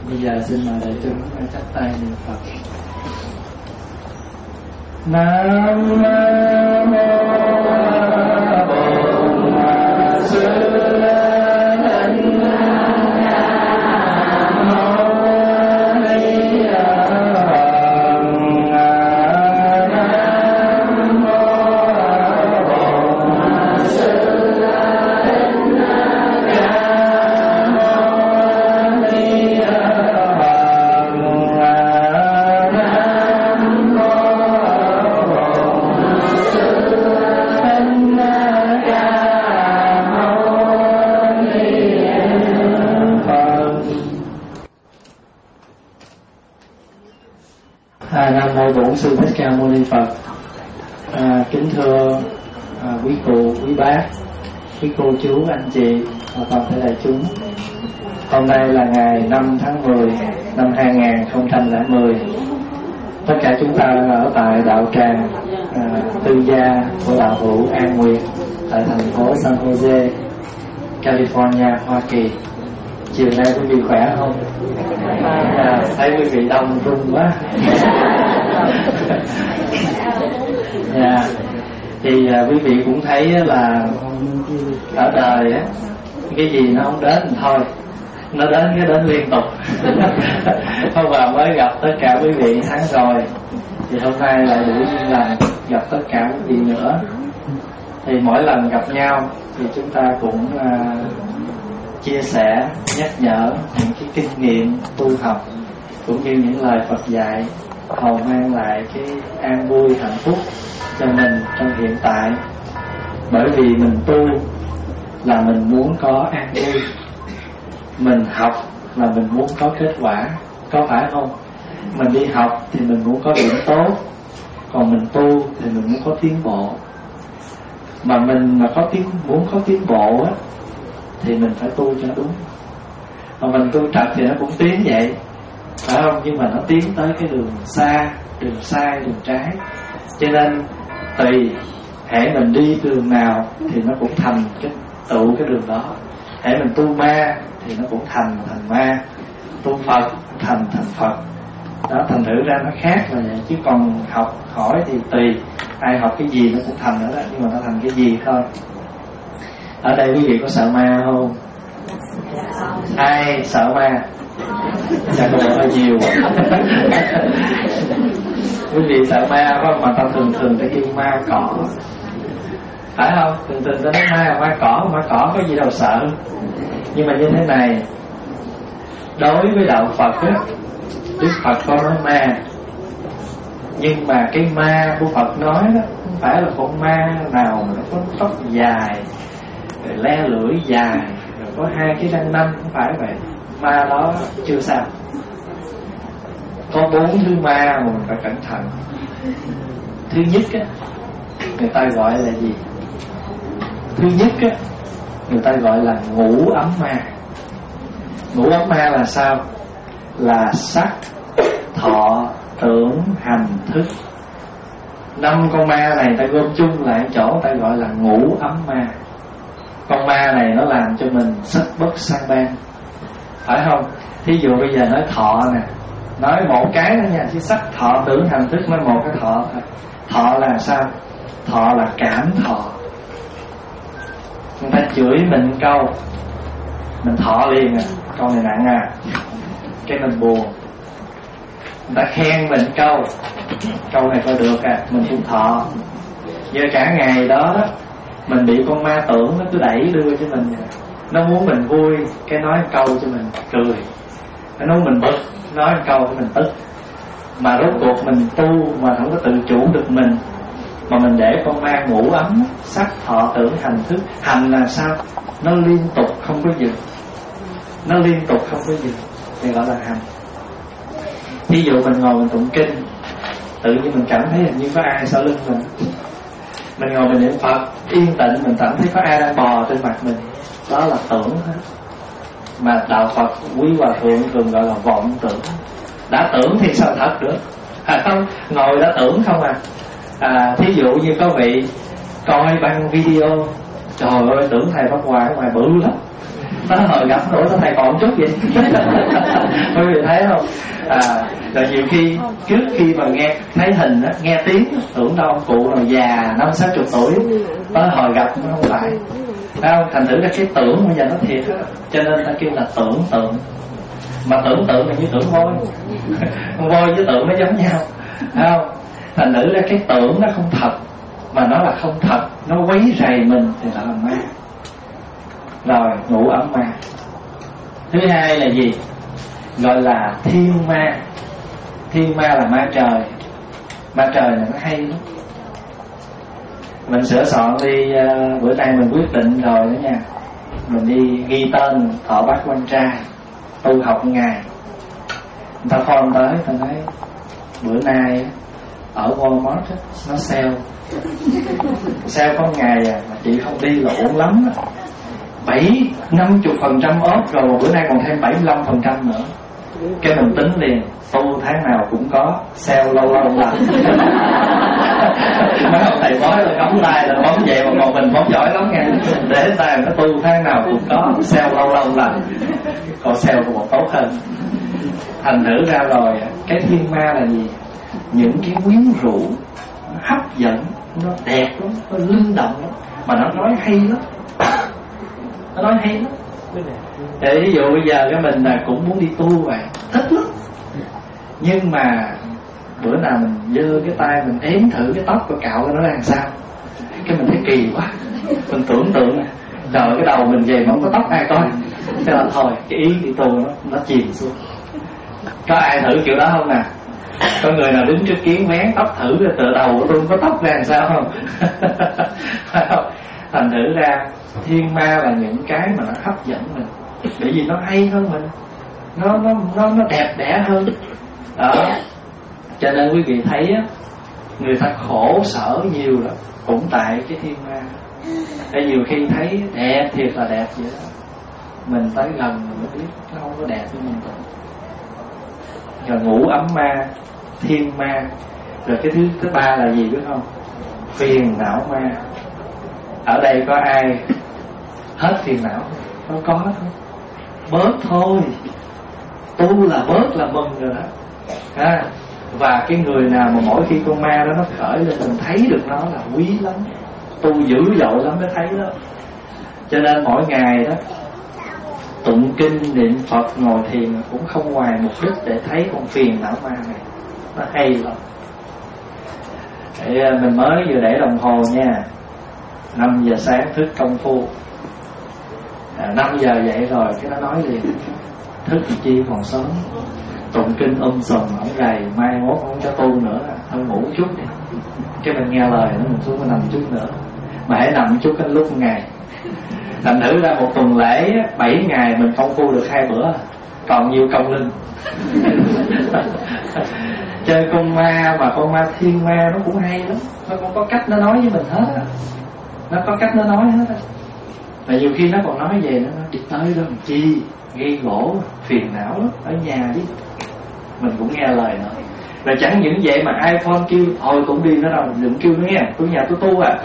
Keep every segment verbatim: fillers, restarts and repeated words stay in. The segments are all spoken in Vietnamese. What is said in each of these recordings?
Bây giờ xin mời đại chúng chắp tay niệm Phật. Nam mô Bổn Sư Bổn Sư Thích Ca Mâu Ni Phật. À, kính thưa à, quý cụ, quý bác, quý cô chú, anh chị và toàn thể đại chúng. Hôm nay là ngày năm tháng mười năm hai nghìn không trăm lẻ mười. Tất cả chúng ta ở tại đạo tràng à, tư gia của đạo hữu An Nguyệt tại thành phố San Jose, California, Hoa Kỳ. Chiều nay quý vị khỏe không? À, thấy quý vị đông rung quá. Yeah. Thì à, quý vị cũng thấy là ở đời á, cái gì nó không đến thì thôi, nó đến cái đến liên tục. Hôm qua mới gặp tất cả quý vị tháng rồi, thì hôm nay lại đủ duyên lành gặp tất cả quý vị nữa. Thì mỗi lần gặp nhau thì chúng ta cũng à, chia sẻ, nhắc nhở những cái kinh nghiệm tu học cũng như những lời Phật dạy, hầu mang lại cái an vui hạnh phúc cho mình trong hiện tại. Bởi vì mình tu là mình muốn có an vui, mình học là mình muốn có kết quả, có phải không? Mình đi học thì mình muốn có điểm tốt, còn mình tu thì mình muốn có tiến bộ. Mà mình mà có tiến muốn có tiến bộ á thì mình phải tu cho đúng. Mà mình tu trật thì nó cũng tiến vậy, phải không? Nhưng mà nó tiến tới cái đường xa, đường sai, đường trái. Cho nên tùy hễ mình đi đường nào thì nó cũng thành cái tụ cái đường đó. Hễ mình tu ma thì nó cũng thành thành ma, tu Phật thành thành Phật. Đó, thành thử ra nó khác là vậy. Chứ còn học hỏi thì tùy ai học cái gì nó cũng thành nữa đó, nhưng mà nó thành cái gì thôi. Ở đây quý vị có sợ ma không? Ai sợ ma? Chắc là hơi nhiều. Quý vị sợ ma không? Mà ta thường thường ta kêu ma cỏ, phải không? Thường thường ta nói ma ma cỏ, ma cỏ có gì đâu sợ. Nhưng mà như thế này, đối với đạo Phật á, Đức Phật có nói ma, nhưng mà cái ma của Phật nói đó không phải là con ma nào mà nó có tóc dài, rồi le lưỡi dài, rồi có hai cái răng nanh, không phải vậy. Ma đó chưa sao. Có bốn thứ ma mà mình phải cẩn thận. Thứ nhất á, người ta gọi là gì? Thứ nhất á, người ta gọi là ngũ ấm ma. Ngũ ấm ma là sao? Là sắc, thọ, tưởng, hành, thức. Năm con ma này ta gom chung lại chỗ ta gọi là ngũ ấm ma. Con ma này nó làm cho mình sắc bất sang ban, phải không? Thí dụ bây giờ nói thọ nè, nói một cái nữa nha, chứ sắc, thọ, tưởng, hành, thức nói một cái thọ thôi. Thọ là sao? Thọ là cảm thọ. Người ta chửi mình câu, mình thọ liền à, câu này nặng à, cái mình buồn. Người ta khen mình câu, câu này coi được à, mình cũng thọ. Giờ cả ngày đó đó mình bị con ma tưởng nó cứ đẩy đưa cho mình, nó muốn mình vui cái nói câu cho mình cười, nó muốn mình bực nói câu cho mình tức. Mà rốt cuộc mình tu mà không có tự chủ được mình, mà mình để con ma ngủ ấm, sắc, thọ, tưởng, hành, thức. Hành là sao? Nó liên tục không có dừng, nó liên tục không có dừng, thì gọi là hành. Ví dụ mình ngồi mình tụng kinh, tự nhiên mình cảm thấy hình như có ai sau lưng mình. Mình ngồi mình niệm Phật yên tĩnh, mình cảm thấy có ai đang bò trên mặt mình, đó là tưởng hết. Mà đạo Phật quý hòa thượng thường gọi là vọng tưởng. Đã tưởng thì sao thật được, à, không ngồi đã tưởng không à. À, thí dụ như có vị coi băng video, trời ơi tưởng thầy Pháp Hòa ở ngoài bự lắm, Nó hồi gặp ủa sao thầy còn chút vậy? Quý vị thấy không? À, rồi nhiều khi trước khi mà nghe thấy hình á, nghe tiếng tưởng đâu ông cụ nào già năm sáu chục tuổi, tới hồi gặp nó không phải. Thấy không? Thành thử là cái tưởng bây giờ nó thiệt á, cho nên ta kêu là tưởng tượng. Mà tưởng tượng là như tưởng voi. Con voi với tượng nó giống nhau. Thấy không? Thành thử là cái tưởng nó không thật, mà nó là không thật, nó quấy rầy mình thì nó là ma. Rồi ngủ ấm ma. Thứ hai là gì? Gọi là thiên ma. Thiên ma là ma trời. Ma trời này nó hay lắm. Mình sửa soạn đi, uh, bữa nay mình quyết định rồi đó nha. Mình đi ghi tên Thọ Bát Quan Trai, tu học ngày. Người ta phone tới, ta nói bữa nay ở Walmart á, nó sale. Sale có ngày à, mà chị không đi là ổn lắm á. Bảy, năm chục phần trăm off rồi, bữa nay còn thêm bảy mươi lăm phần trăm nữa. Cái mình tính liền, tu tháng nào cũng có, sale lâu lâu là mấy ông thầy bói là bấm tay là bấm vậy, mà còn mình bấm giỏi lắm nha. Để tay nó tu tháng nào cũng có, sale lâu lâu là còn sale còn tốt hơn. Thành thử ra rồi, cái thiên ma là gì? Những cái quyến rũ, nó hấp dẫn, nó đẹp lắm, nó linh động lắm, mà nó nói hay lắm. Nó nói hay lắm. Để ví dụ bây giờ cái mình là cũng muốn đi tu vậy, thích lắm. Nhưng mà bữa nào mình giơ cái tay mình ếm thử cái tóc của cạo nó ra làm sao, cái mình thấy kỳ quá. Mình tưởng tượng trời cái đầu mình về mà không có tóc ai coi. Thế là thôi cái ý đi tu nó, nó chìm xuống. Có ai thử kiểu đó không nè? Có người nào đứng trước kiến vén tóc thử rồi từ đầu của tôi có tóc ra làm sao không? Phải không? Thành thử ra thiên ma là những cái mà nó hấp dẫn mình, bởi vì nó hay hơn mình, nó nó nó nó đẹp đẽ hơn đó. Cho nên quý vị thấy á, người ta khổ sở nhiều lắm cũng tại cái thiên ma. Để nhiều khi thấy đẹp thiệt là đẹp vậy đó, mình tới gần mình mới biết nó không có đẹp như mình tưởng. Rồi ngủ ấm ma, thiên ma. Rồi cái thứ thứ ba là gì biết không? Phiền não ma. Ở đây có ai hết phiền não? Nó có thôi, bớt thôi. Tu là bớt là mừng rồi đó à. Và cái người nào mà mỗi khi con ma đó nó khởi lên, mình thấy được nó là quý lắm, tu dữ dội lắm mới thấy đó. Cho nên mỗi ngày đó tụng kinh niệm Phật ngồi thiền cũng không ngoài mục đích để thấy con phiền não ma này. Nó hay lắm. Để mình mới vừa để đồng hồ nha, năm giờ sáng thức công phu, à, năm giờ dậy rồi cái nó nói liền thức chi còn sớm, tụng kinh um sùm ổng gầy, mai mốt không cho tu nữa, thôi ngủ chút đi. Cái mình nghe lời nó, mình xuống mình nằm chút nữa, mà hãy nằm chút cái lúc một ngày. Thành thử ra một tuần lễ bảy ngày mình công phu được hai bữa, còn nhiều công linh. Chơi con ma mà con ma thiên ma nó cũng hay lắm, nó cũng có cách nó nói với mình hết á, nó có cách nó nói hết á. Và nhiều khi nó còn nói về nó, nó đi tới đó làm chi, gây gỗ, phiền não lắm, ở nhà đi. Mình cũng nghe lời nó. Rồi chẳng những vậy mà iPhone kêu thôi cũng đi nó đâu, đừng kêu nó nghe, tôi nhà tôi tu à.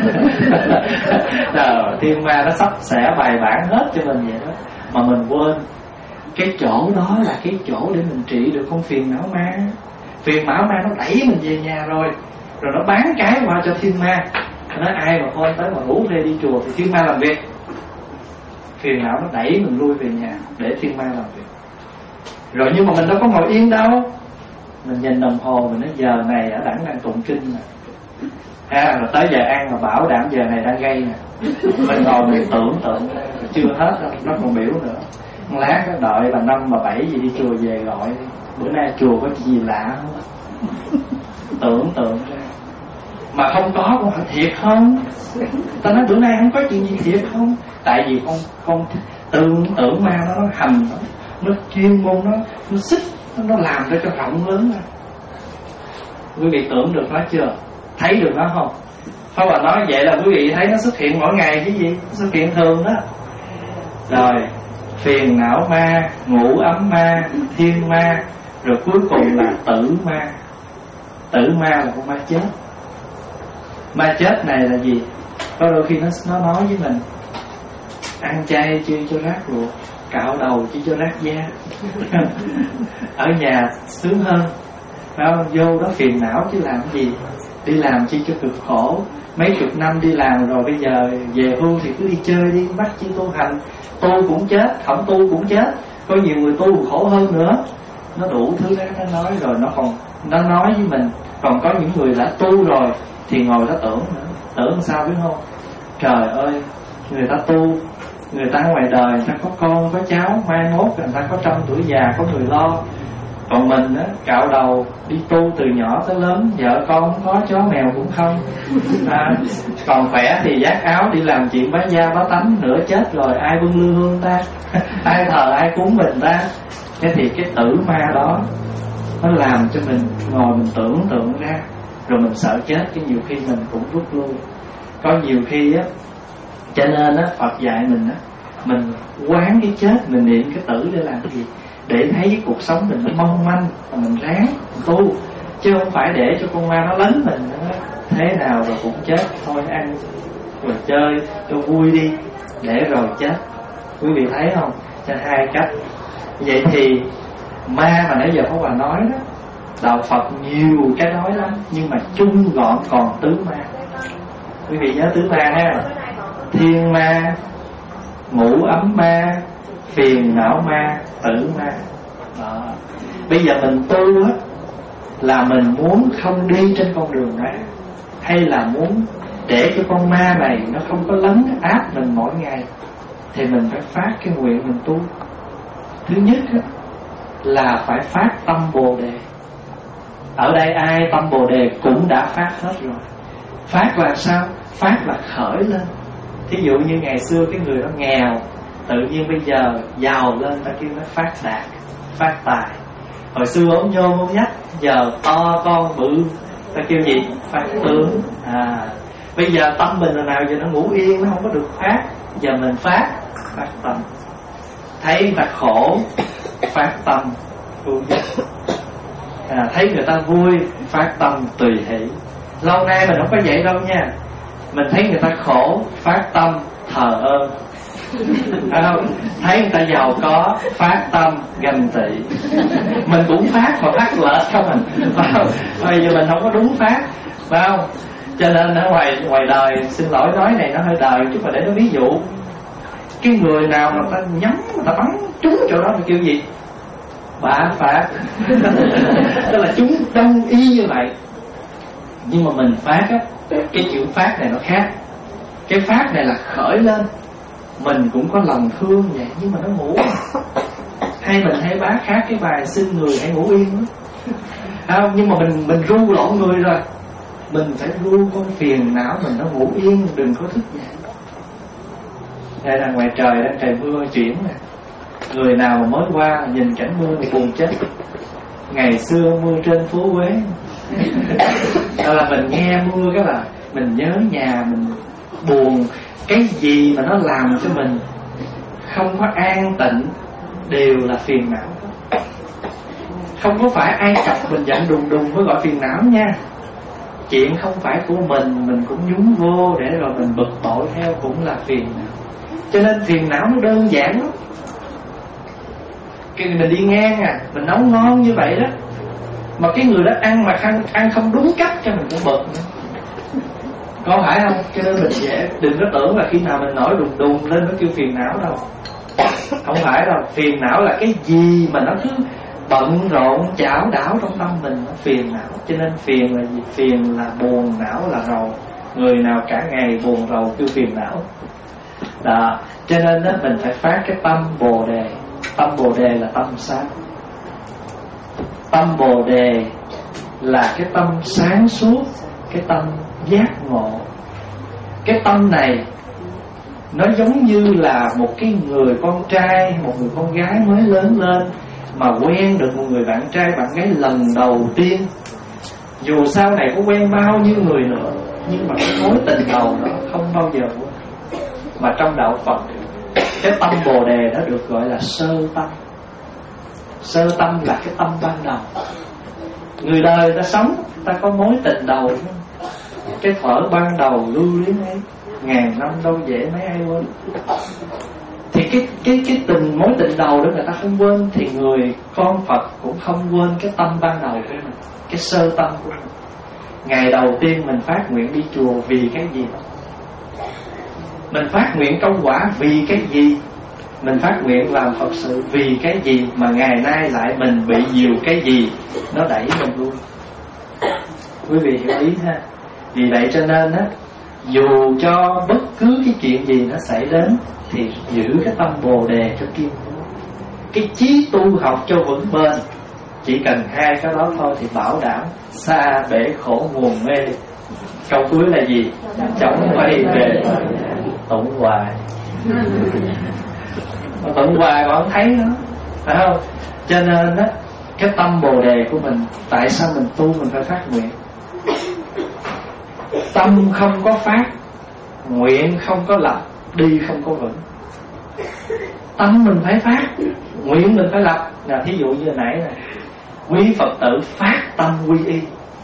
Rồi thiên ma nó sắp xẻ bài bản hết cho mình vậy đó, mà mình quên cái chỗ đó là cái chỗ để mình trị được con phiền não ma. Phiền não ma nó đẩy mình về nhà rồi, rồi nó bán cái qua cho thiên ma. Nói ai mà thôi tới mà ngủ đây đi chùa thì thiên ma làm việc. Phiền não nó đẩy mình lui về nhà để thiên ma làm việc. Rồi nhưng mà mình đâu có ngồi yên đâu, mình nhìn đồng hồ mình nói giờ này ở đẳng đang tụng kinh nè, à, rồi tới giờ ăn mà bảo đảm giờ này đang gây nè. Mình ngồi mình tưởng tượng chưa hết đâu, nó còn biểu nữa. Lát nó đợi bà năm bà bảy gì đi chùa về gọi đi, bữa nay chùa có gì lạ không? Tưởng tượng ra mà không có, con hỏi thiệt không? Ta nói bữa nay không có chuyện gì thiệt không? Tại vì con con tưởng tưởng ma nó, nó hành nó, nó chuyên môn nó nó xích nó, nó làm cho cho rộng lớn ra. Quý vị tưởng được nó chưa? Thấy được nó không? Pháp Hòa nói vậy là quý vị thấy nó xuất hiện mỗi ngày chứ gì? Nó xuất hiện thường đó. Rồi phiền não ma, ngủ ấm ma, thiên ma, rồi cuối cùng là tử ma. Tử ma là con ma chết. Ma chết này là gì? Có đôi khi nó nó nói với mình ăn chay chi cho rác ruột, cạo đầu chi cho rác da. Ở nhà sướng hơn, phải không? Vô đó phiền não chứ làm gì, đi làm chi cho cực khổ. Mấy chục năm đi làm rồi bây giờ về hưu thì cứ đi chơi đi, bắt chi tu hành. Tu cũng chết, không tu cũng chết. Có nhiều người tu khổ hơn nữa. Nó đủ thứ đó nó nói rồi, nó còn nó nói với mình. Còn có những người đã tu rồi thì ngồi đó tưởng nữa. Tưởng sao biết không? Trời ơi, người ta tu, người ta ngoài đời người ta có con có cháu, mai mốt người ta có trăm tuổi già có người lo. Còn mình á, cạo đầu đi tu từ nhỏ tới lớn, vợ con cũng có, chó mèo cũng không. À, còn khỏe thì vác áo đi làm chuyện bá gia bá tánh, nửa chết rồi ai bưng lư hương ta, ai thờ ai cúng mình ta. Thế thì cái tử ma đó nó làm cho mình ngồi mình tưởng tượng ra, rồi mình sợ chết, chứ nhiều khi mình cũng rút lui. Có nhiều khi á, cho nên á Phật dạy mình á, mình quán cái chết, mình niệm cái tử để làm cái gì? Để thấy cái cuộc sống mình nó mong manh, và mình ráng mình tu, chứ không phải để cho con ma nó lấn mình nữa. Thế nào rồi cũng chết thôi, ăn rồi chơi cho vui đi, để rồi chết. Quý vị thấy không? Cho hai cách. Vậy thì ma mà nãy giờ có bà nói đó, đạo Phật nhiều cái nói lắm, nhưng mà chung gọn còn tứ ma. Quý vị nhớ tứ ma ha: thiên ma, ngũ ấm ma, phiền não ma, tử ma. Đó. Bây giờ mình tu á, là mình muốn không đi trên con đường đó, hay là muốn để cho con ma này nó không có lấn áp mình mỗi ngày, thì mình phải phát cái nguyện mình tu. Thứ nhất á, là phải phát tâm Bồ Đề. Ở đây ai tâm Bồ Đề cũng đã phát hết rồi. Phát là sao? Phát là khởi lên. Thí dụ như ngày xưa cái người đó nghèo, tự nhiên bây giờ giàu lên, ta kêu nó phát đạt, phát tài. Hồi xưa ống nhôm ống nhách, giờ to con bự, ta kêu gì? Phát tướng. À, bây giờ tâm mình là nào giờ nó ngủ yên, nó không có được phát. Giờ mình phát, phát tâm. Thấy người ta khổ, phát tâm tu giác. À, thấy người ta vui, phát tâm tùy hỷ. Lâu nay mình không có vậy đâu nha. Mình thấy người ta khổ, phát tâm thờ ơ. À, không? Thấy người ta giàu có, phát tâm ganh tị. Mình cũng phát mà phát lệch không mình. Bây giờ mình không có đúng phát, phải không? Cho nên ở ngoài ngoài đời, xin lỗi nói này nó hơi đời chút mà để nó ví dụ. Cái người nào mà ta nhắm, người ta bắn trúng chỗ đó thì kêu gì? Bả phát. Tức là chúng đông y như vậy. Nhưng mà mình phát á, cái chữ phát này nó khác. Cái phát này là khởi lên. Mình cũng có lòng thương vậy, nhưng mà nó ngủ. Hay mình hay bá khác cái bài xin người hãy ngủ yên đó. Không, nhưng mà mình mình ru lộn người rồi. Mình phải ru con phiền não mình nó ngủ yên, đừng có thức dậy. Đây là ngoài trời đang trời mưa chuyển nè. Người nào mà mới qua nhìn cảnh mưa thì buồn chết. Ngày xưa mưa trên phố Huế. Đó là mình nghe mưa cái là mình nhớ nhà, mình buồn. Cái gì mà nó làm cho mình không có an tịnh đều là phiền não. Không có phải ai chọc mình giận đùng đùng mới gọi phiền não nha. Chuyện không phải của mình, mình cũng nhúng vô để rồi mình bực bội theo cũng là phiền não. Cho nên phiền não nó đơn giản lắm. Cái mình đi ngang à, mình nấu ngon như vậy đó, mà cái người đó ăn mà ăn, ăn không đúng cách cho mình cũng bực nữa. Có phải không? Cho nên mình dễ, đừng có tưởng là khi nào mình nổi đùng đùng lên nó kêu phiền não đâu. Không phải đâu. Phiền não là cái gì mà nó cứ bận rộn chảo đảo trong tâm mình, nó phiền não. Cho nên phiền là gì? Phiền là buồn, não là rầu. Người nào cả ngày buồn rầu kêu phiền não. Đó. Cho nên đó, mình phải phát cái tâm Bồ Đề. Tâm Bồ Đề là tâm sáng. Tâm Bồ Đề là cái tâm sáng suốt, cái tâm giác ngộ. Cái tâm này nó giống như là một cái người con trai, một người con gái mới lớn lên mà quen được một người bạn trai bạn gái lần đầu tiên. Dù sau này có quen bao nhiêu người nữa, nhưng mà cái mối tình đầu đó không bao giờ quên. Mà trong đạo Phật, cái tâm Bồ Đề đó được gọi là sơ tâm. Sơ tâm là cái tâm ban đầu. Người đời ta sống, ta có mối tình đầu, cái thuở ban đầu lưu luyến ấy, ngàn năm đâu dễ mấy ai quên. Thì cái cái cái tình mối tình đầu đó người ta không quên, thì người con Phật cũng không quên cái tâm ban đầu của mình, cái sơ tâm của mình. Ngày đầu tiên mình phát nguyện đi chùa vì cái gì? Mình phát nguyện công quả vì cái gì? Mình phát nguyện làm Phật sự vì cái gì? Mà ngày nay lại mình bị nhiều cái gì nó đẩy mình luôn. Quý vị hiểu ý ha. Vì vậy cho nên á, dù cho bất cứ cái chuyện gì nó xảy đến thì giữ cái tâm Bồ Đề cho kiên cố, cái chí tu học cho vững bền. Chỉ cần hai cái đó thôi thì bảo đảm xa bể khổ nguồn mê. Câu cuối là gì? Chống quay về tụng hoài. Tụng hoài còn không thấy nữa, phải không? Cho nên á, cái tâm Bồ Đề của mình, tại sao mình tu mình phải phát nguyện? Tâm không có phát, nguyện không có lập, đi không có vững. Tâm mình phải phát, nguyện mình phải lập. Nào thí dụ như hồi nãy này, quý Phật tử phát tâm quy y,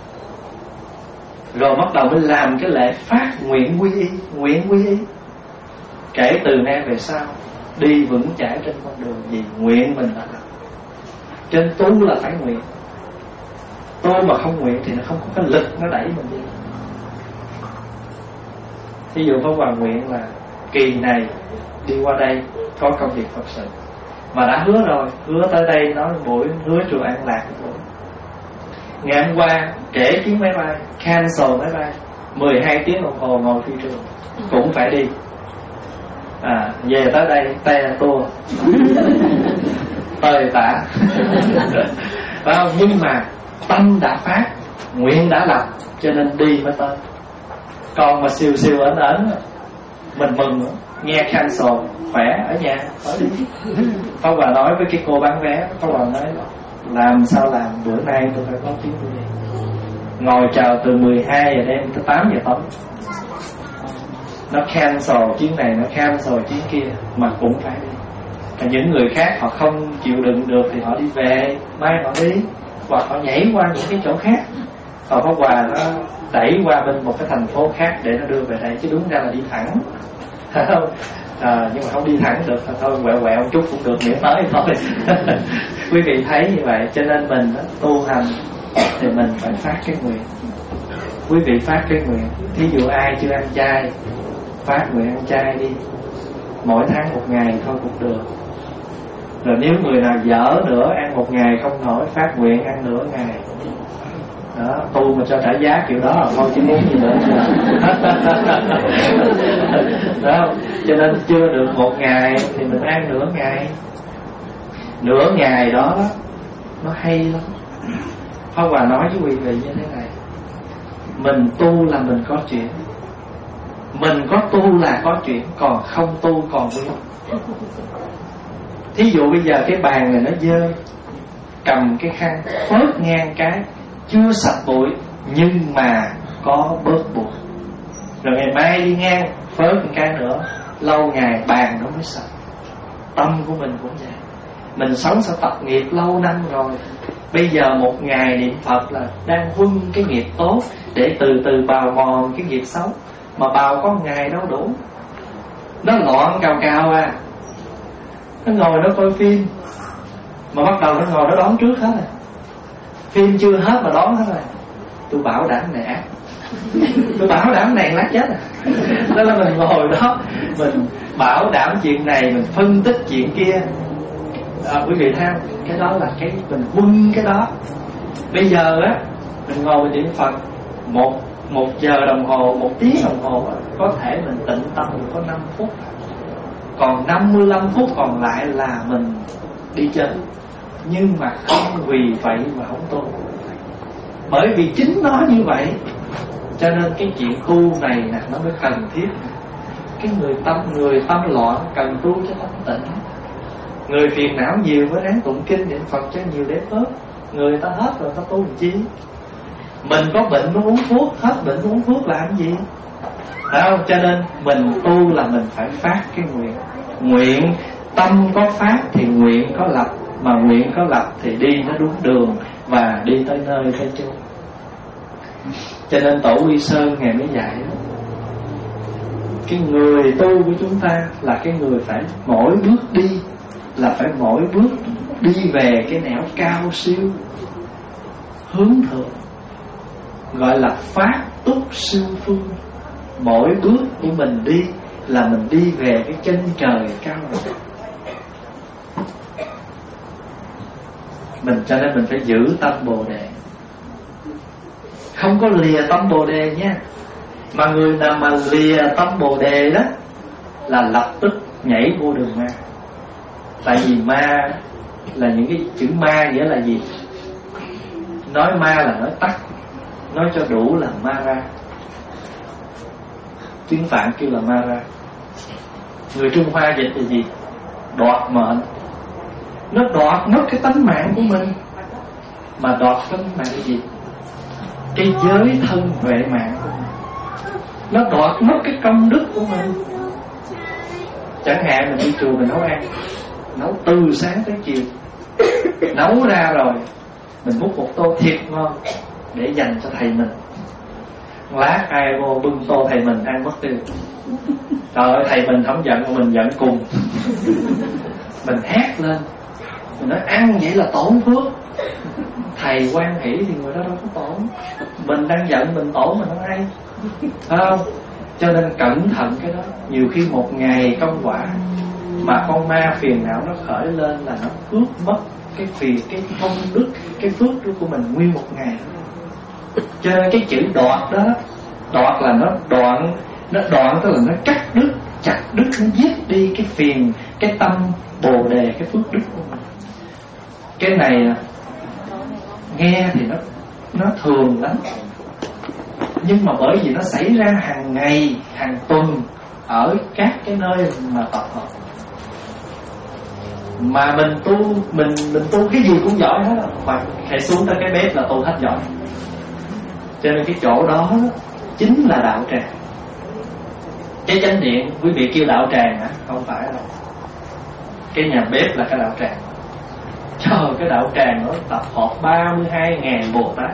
rồi bắt đầu mới làm cái lễ phát nguyện quy y. Nguyện quy y kể từ nay về sau đi vững chãi trên con đường gì, nguyện mình đã làm. Trên tu là phải nguyện. Tu mà không nguyện thì nó không có cái lực nó đẩy mình đi. Ví dụ Pháp Hòa nguyện là kỳ này đi qua đây có công việc Phật sự, mà đã hứa rồi, hứa tới đây nói buổi hứa chùa An Lạc rồi. Ngày hôm qua trễ chuyến máy bay, cancel máy bay, mười hai tiếng đồng hồ ngồi phi trường cũng phải đi. À, về tới đây te tua tơi tả. Phải không? Nhưng mà tâm đã phát, nguyện đã lập, cho nên đi mới tới. Còn mà siêu siêu ẩn ẩn mình mừng nghe cancel, khỏe ở nhà khỏi đi. Pháp Hòa nói với cái cô bán vé, Pháp Hòa nói làm sao làm, bữa nay tôi phải có chuyến tôi đi. Ngồi chờ từ mười hai giờ đêm tới tám giờ tối. Nó cancel chuyến này, nó cancel chuyến kia, mà cũng phải đi. Và những người khác họ không chịu đựng được thì họ đi về, mai họ đi, hoặc họ nhảy qua những cái chỗ khác. Còn Pháp Hòa nó đẩy qua bên một cái thành phố khác để nó đưa về đây, chứ đúng ra là đi thẳng. Không? À, nhưng mà không đi thẳng được, thôi quẹo quẹo chút cũng được, miễn tới thôi. Quý vị thấy như vậy, cho nên mình đó, tu hành thì mình phải phát cái nguyện. Quý vị phát cái nguyện. Thí dụ ai chưa ăn chay, phát nguyện ăn chay đi, mỗi tháng một ngày thôi cũng được. Rồi nếu người nào dở nữa, ăn một ngày không nổi, phát nguyện ăn nửa ngày. Đó, tu mà cho trả giá kiểu đó là thôi chứ muốn gì nữa. Đó, cho nên chưa được một ngày thì mình ăn nửa ngày. Nửa ngày đó nó hay lắm. Pháp Hòa nói với quý vị như thế này, mình tu là mình có chuyện, mình có tu là có chuyện, còn không tu còn nguyên. Thí dụ bây giờ cái bàn này nó dơ, cầm cái khăn phớt ngang cái, chưa sạch bụi nhưng mà có bớt bụi. Rồi ngày mai đi ngang phớt một cái nữa, lâu ngày bàn nó mới sạch. Tâm của mình cũng vậy. Mình sống sao tập nghiệp lâu năm rồi, bây giờ một ngày niệm Phật là đang huân cái nghiệp tốt để từ từ bào mòn cái nghiệp xấu. Mà bào có một ngày đâu đủ. Nó loạn cào cào à. Nó ngồi nó coi phim, mà bắt đầu nó ngồi nó đón trước hết rồi. Phim chưa hết mà đón hết rồi. Tôi bảo đảm này ác, tôi bảo đảm này lát chết à. Đó là mình ngồi đó, mình bảo đảm chuyện này, mình phân tích chuyện kia. À, quý vị thấy không? Cái đó là cái mình quân cái đó. Bây giờ á, mình ngồi mình niệm Phật một một giờ đồng hồ, một tiếng đồng hồ, có thể mình tịnh tâm được có năm phút. Còn năm mươi lăm phút còn lại là mình đi chơi. Nhưng mà không vì vậy mà không tu. Bởi vì chính nó như vậy, cho nên cái chuyện tu này nè nó mới cần thiết. Cái người tâm người tâm loạn cần tu cho tâm tịnh. Người phiền não nhiều mới ráng tụng kinh niệm Phật cho nhiều để bớt. Người ta hết rồi ta tu làm chi? Mình có bệnh mới uống thuốc, hết bệnh uống thuốc làm gì? Phải không? Cho nên mình tu là mình phải phát cái nguyện. Nguyện tâm có phát thì nguyện có lập, mà nguyện có lập thì đi nó đúng đường và đi tới nơi tới chốn. Cho nên Tổ Quy Sơn ngày mới dạy cái người tu của chúng ta là cái người phải mỗi bước đi là phải mỗi bước đi về cái nẻo cao siêu hướng thượng, gọi là phát túc siêu phương. Mỗi bước của mình đi là mình đi về cái chân trời cao này. Mình cho nên mình phải giữ tâm Bồ Đề, không có lìa tâm Bồ Đề nha. Mà người nào mà lìa tâm Bồ Đề đó là lập tức nhảy vô đường ma. Tại vì ma là những cái chữ ma nghĩa là gì? Nói ma là nói tắt, nói cho đủ là ma ra. Tiếng Phạn kêu là ma ra. Người Trung Hoa dịch là gì? Đoạt mệnh. Nó đoạt mất cái tánh mạng của mình. Mà đoạt tánh mạng cái gì? Cái giới thân huệ mạng của mình. Nó đoạt mất cái công đức của mình. Chẳng hạn mình đi chùa mình nấu ăn, nấu từ sáng tới chiều, nấu ra rồi mình múc một tô thiệt ngon để dành cho thầy mình. Lát ai vô bưng tô thầy mình ăn mất tiêu. Trời ơi, thầy mình không giận mà mình giận cùng. Mình hét lên, mình nói ăn vậy là tổn phước. Thầy quan hỷ thì người đó đâu có tổn. Mình đang giận mình tổn mình không hay, phải không? Cho nên cẩn thận cái đó. Nhiều khi một ngày công quả mà con ma phiền não nó khởi lên là nó cướp mất cái phiền, cái công đức, cái phước của mình nguyên một ngày. Cho nên cái chữ đoạt đó, đoạt là nó đoạn, nó đoạn tức là nó cắt đứt, chặt đứt, nó giết đi cái phiền, cái tâm Bồ Đề, cái phước đức của mình. Cái này nghe thì nó nó thường lắm, nhưng mà bởi vì nó xảy ra hàng ngày, hàng tuần ở các cái nơi mà tập hợp. Mà mình tu, mình mình tu cái gì cũng giỏi hết, mà phải xuống tới cái bếp là tu hết giỏi. Cho nên cái chỗ đó chính là đạo tràng. Cái chánh điện quý vị kêu đạo tràng hả? Không phải đâu. Cái nhà bếp là cái đạo tràng. Trời, cái đạo tràng nó tập hợp ba mươi hai ngàn Bồ Tát.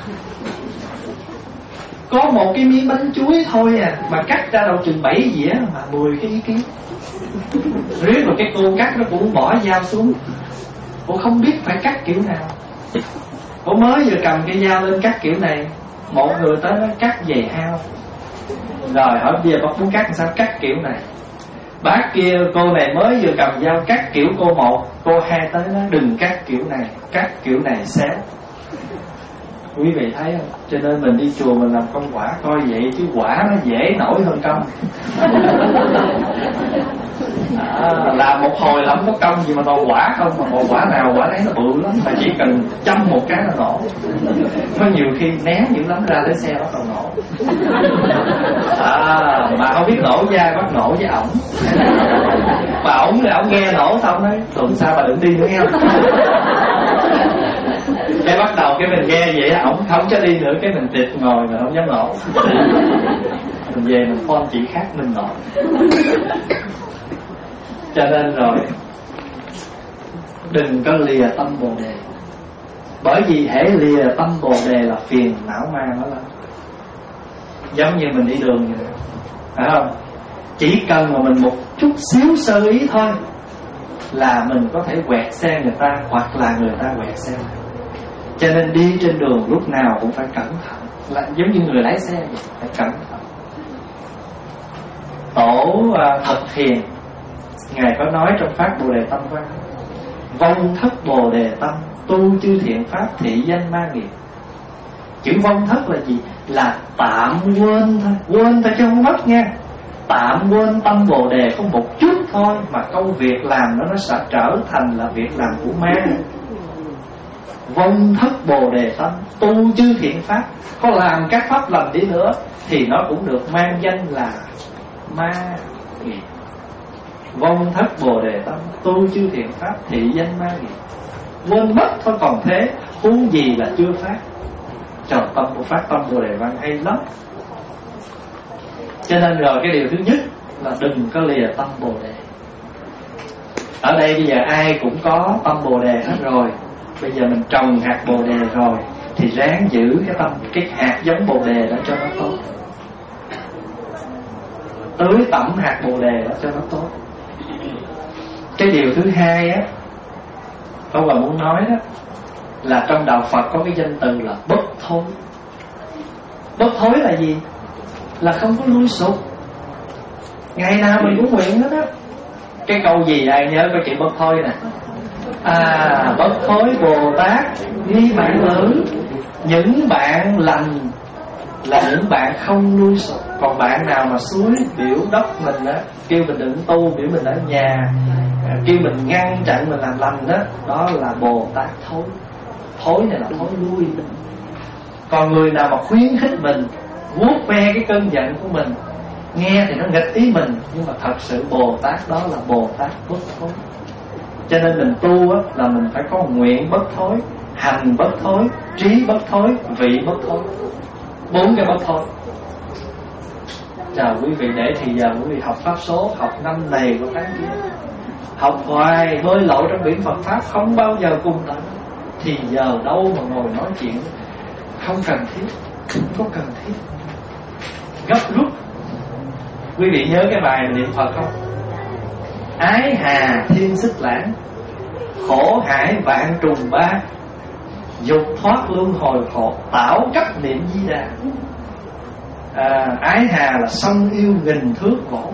Có một cái miếng bánh chuối thôi à, mà cắt ra đầu chừng bảy dĩa mà mười cái ý kiến. Riết rồi cái cô cắt nó cũng bỏ dao xuống. Cô không biết phải cắt kiểu nào. Cô mới vừa cầm cái dao lên cắt kiểu này, một người tới nó cắt giày hao. Rồi hỏi bây giờ bác muốn cắt làm sao? Cắt kiểu này. Bác kia, cô này mới vừa cầm dao cắt kiểu cô một, cô hai tới nó đừng cắt kiểu này, cắt kiểu này xéo. Quý vị thấy không? Cho nên mình đi chùa mình làm công quả coi vậy, chứ quả nó dễ nổi hơn công. À, làm một hồi lắm có công gì mà toàn quả không, mà còn quả nào quả đấy nó bự lắm, mà chỉ cần chăm một cái là nổ. Có nhiều khi né dữ lắm, ra tới xe bắt đầu nổ. À, mà không biết nổ dai bắt nổ với ổng. Mà ổng thì ổng nghe nổ xong đấy, tuần sau bà đừng đi nữa nghe không? Cái bắt đầu cái mình nghe vậy ổng không cho đi nữa, cái mình tịt ngồi mà không dám nổ. Mình về mình phone chị khác mình nổ. Cho nên rồi đừng có lìa tâm Bồ Đề. Bởi vì hễ lìa tâm Bồ Đề là phiền não ma nó lên. Giống như mình đi đường vậy, phải không? Chỉ cần mà mình một chút xíu sơ ý thôi là mình có thể quẹt xe người ta, hoặc là người ta quẹt xe. Cho nên đi trên đường lúc nào cũng phải cẩn thận, là giống như người lái xe vậy, phải cẩn thận. Tổ uh, Thật Hiền Ngài có nói trong Pháp Bồ Đề Tâm Văn: vong thất Bồ Đề Tâm, tu chư thiện pháp thị danh ma nghiệp. Chữ vong thất là gì? Là tạm quên thôi, quên thôi chứ không mất nha. Tạm quên tâm Bồ Đề có một chút thôi, mà công việc làm nó nó sẽ trở thành là việc làm của ma. Vong thất Bồ Đề Tâm, tu chư thiện pháp, có làm các pháp lành đi nữa thì nó cũng được mang danh là ma nghiệp. Vong thất Bồ Đề Tâm, tu chư thiện pháp thị danh ma nghiệp. Quên mất thôi còn thế, huống gì là chưa phát. Trời, tâm của phát tâm Bồ Đề Văn hay lắm. Cho nên rồi cái điều thứ nhất là đừng có lìa tâm Bồ Đề. Ở đây bây giờ ai cũng có tâm Bồ Đề hết rồi. Bây giờ mình trồng hạt Bồ Đề rồi thì ráng giữ cái tâm, cái hạt giống Bồ Đề đó cho nó tốt. tưới tẩm hạt bồ đề đó cho nó tốt. Cái điều thứ hai á, ông bà muốn nói đó là trong đạo Phật có cái danh từ là bất thối. Bất thối là gì? Là không có lui sụp. Ngày nào mình cũng nguyện hết á. Cái câu gì ai nhớ cái chuyện bất thối nè? À, bất thối Bồ Tát ghi bạn nữ. Những bạn lành là những bạn không lui sụp. Còn bạn nào mà suối biểu đất mình á, kêu mình đừng tu, biểu mình ở nhà, kêu mình ngăn chặn mình làm lành đó, đó là Bồ Tát thối. Thối này là thối lui. Còn người nào mà khuyến khích mình, vuốt ve cái cơn giận của mình, nghe thì nó nghịch ý mình, nhưng mà thật sự Bồ Tát đó là Bồ Tát bất thối. Cho nên mình tu á, là mình phải có nguyện bất thối, hành bất thối, trí bất thối, vị bất thối. Bốn cái bất thối. Chào quý vị, để thì giờ quý vị học pháp số, học năm này của tháng kia, học hoài bơi lội trong biển Phật pháp, không bao giờ cùng tận. Thì giờ đâu mà ngồi nói chuyện không cần thiết, không có cần thiết, gấp rút. Quý vị nhớ cái bài niệm Phật không? Ái hà thiên xích lãng, khổ hải vạn trùng ba, dục thoát luân hồi khổ, tảo cấp niệm di đà. À, ái hà là sông yêu nghìn thước khổ,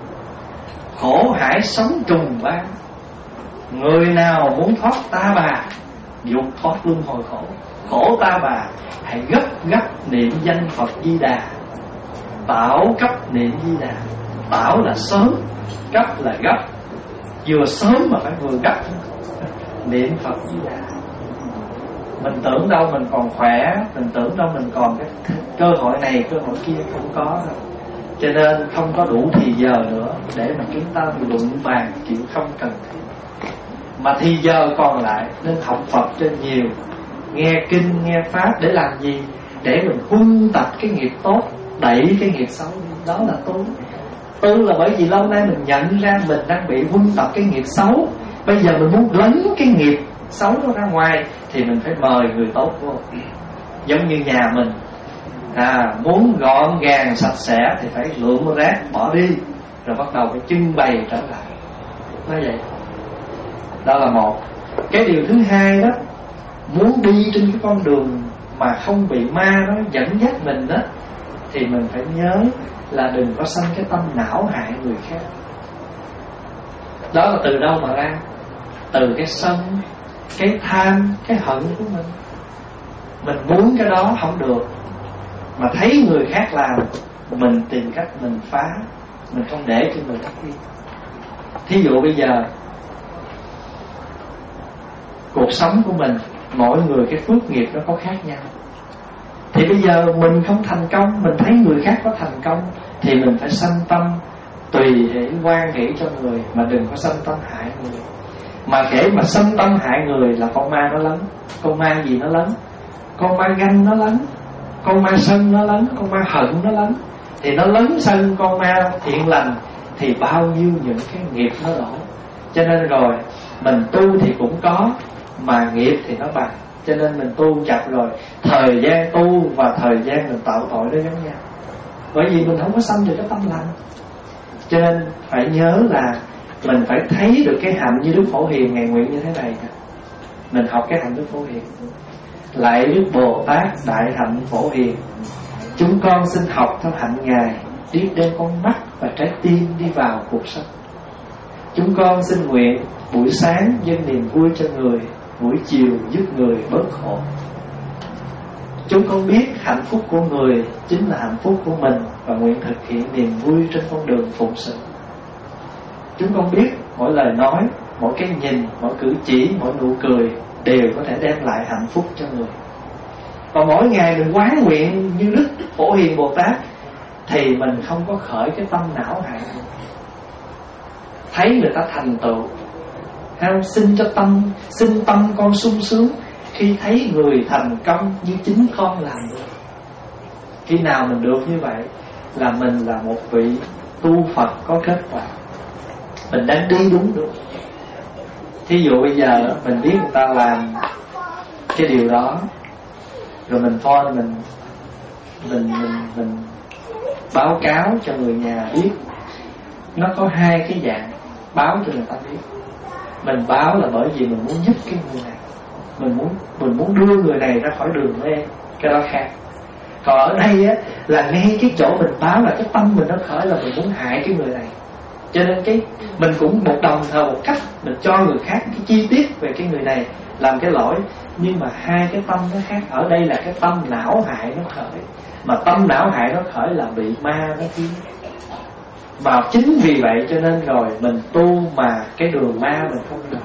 khổ hải sống trùng ba. Người nào muốn thoát ta bà, dục thoát luân hồi khổ, khổ ta bà, hãy gấp gấp niệm danh Phật Di Đà. Tảo cấp niệm Di Đà. Tảo là sớm, cấp là gấp, vừa sớm mà phải vừa gấp. Niệm Phật Di Đà. Mình tưởng đâu mình còn khỏe, mình tưởng đâu mình còn cái cơ hội này, cơ hội kia, không có đâu. Cho nên không có đủ thì giờ nữa để mà chúng ta luận bàn chuyện không cần thiết. Mà thì giờ còn lại nên học Phật cho nhiều, nghe kinh, nghe Pháp để làm gì? Để mình huân tập cái nghiệp tốt, đẩy cái nghiệp xấu đi. Đó là tu. Tu là bởi vì lâu nay mình nhận ra mình đang bị huân tập cái nghiệp xấu. Bây giờ mình muốn lấn cái nghiệp xấu nó ra ngoài thì mình phải mời người tốt vô. Giống như nhà mình, à, muốn gọn gàng sạch sẽ thì phải lượm rác bỏ đi, rồi bắt đầu phải trưng bày trở lại. Nói vậy. Đó là một. Cái điều thứ hai đó, muốn đi trên cái con đường mà không bị ma nó dẫn dắt mình đó, thì mình phải nhớ là đừng có sanh cái tâm não hại người khác. Đó là từ đâu mà ra? Từ cái sân, cái tham, cái hận của mình. Mình muốn cái đó không được, mà thấy người khác làm, mình tìm cách mình phá, mình không để cho người khác đi. Thí dụ bây giờ cuộc sống của mình, mỗi người cái phước nghiệp nó có khác nhau. Thì bây giờ mình không thành công, mình thấy người khác có thành công, thì mình phải sanh tâm tùy hỷ quan hỷ cho người, mà đừng có sanh tâm hại người. Mà kể mà sanh tâm hại người là con ma nó lấn. Con ma gì nó lấn? Con ma ganh nó lấn, con ma sân nó lấn, con ma hận nó lấn. Thì nó lấn sân con ma thiện lành, thì bao nhiêu những cái nghiệp nó đổ. Cho nên rồi mình tu thì cũng có, mà nghiệp thì nó bằng. Cho nên mình tu chặt rồi, thời gian tu và thời gian mình tạo tội nó giống nhau. Bởi vì mình không có sanh được cái tâm lành. Cho nên phải nhớ là mình phải thấy được cái hạnh như Đức Phổ Hiền ngài nguyện như thế này. Mình học cái hạnh Đức Phổ Hiền. Lạy Đức Bồ Tát đại hạnh Phổ Hiền, chúng con xin học theo hạnh ngài, biết đem con mắt và trái tim đi vào cuộc sống. Chúng con xin nguyện buổi sáng dâng niềm vui cho người, buổi chiều giúp người bớt khổ. Chúng con biết hạnh phúc của người chính là hạnh phúc của mình, và nguyện thực hiện niềm vui trên con đường phụng sự. Chúng con biết mỗi lời nói, mỗi cái nhìn, mỗi cử chỉ, mỗi nụ cười đều có thể đem lại hạnh phúc cho người. Và mỗi ngày mình quán nguyện như Đức Phổ Hiền Bồ Tát, thì mình không có khởi cái tâm não hại người. Thấy người ta thành tựu, hay xin cho tâm, xin tâm con sung sướng khi thấy người thành công như chính con làm được. Khi nào mình được như vậy là mình là một vị tu Phật có kết quả, mình đang đi đúng được. Thí dụ bây giờ mình biết người ta làm cái điều đó, rồi mình phone mình mình mình mình báo cáo cho người nhà biết. Nó có hai cái dạng báo cho người ta biết. Mình báo là bởi vì mình muốn giúp cái người này, mình muốn mình muốn đưa người này ra khỏi đường mê, cái đó khác. Còn ở đây á, là ngay cái chỗ mình báo là cái tâm mình nó khởi là mình muốn hại cái người này. Cho nên cái mình cũng một đồng thời một cách mình cho người khác cái chi tiết về cái người này làm cái lỗi, nhưng mà hai cái tâm nó khác. Ở đây là cái tâm não hại nó khởi, mà tâm não hại nó khởi là bị ma nó khiến. Và chính vì vậy cho nên rồi mình tu mà cái đường ma mình không được.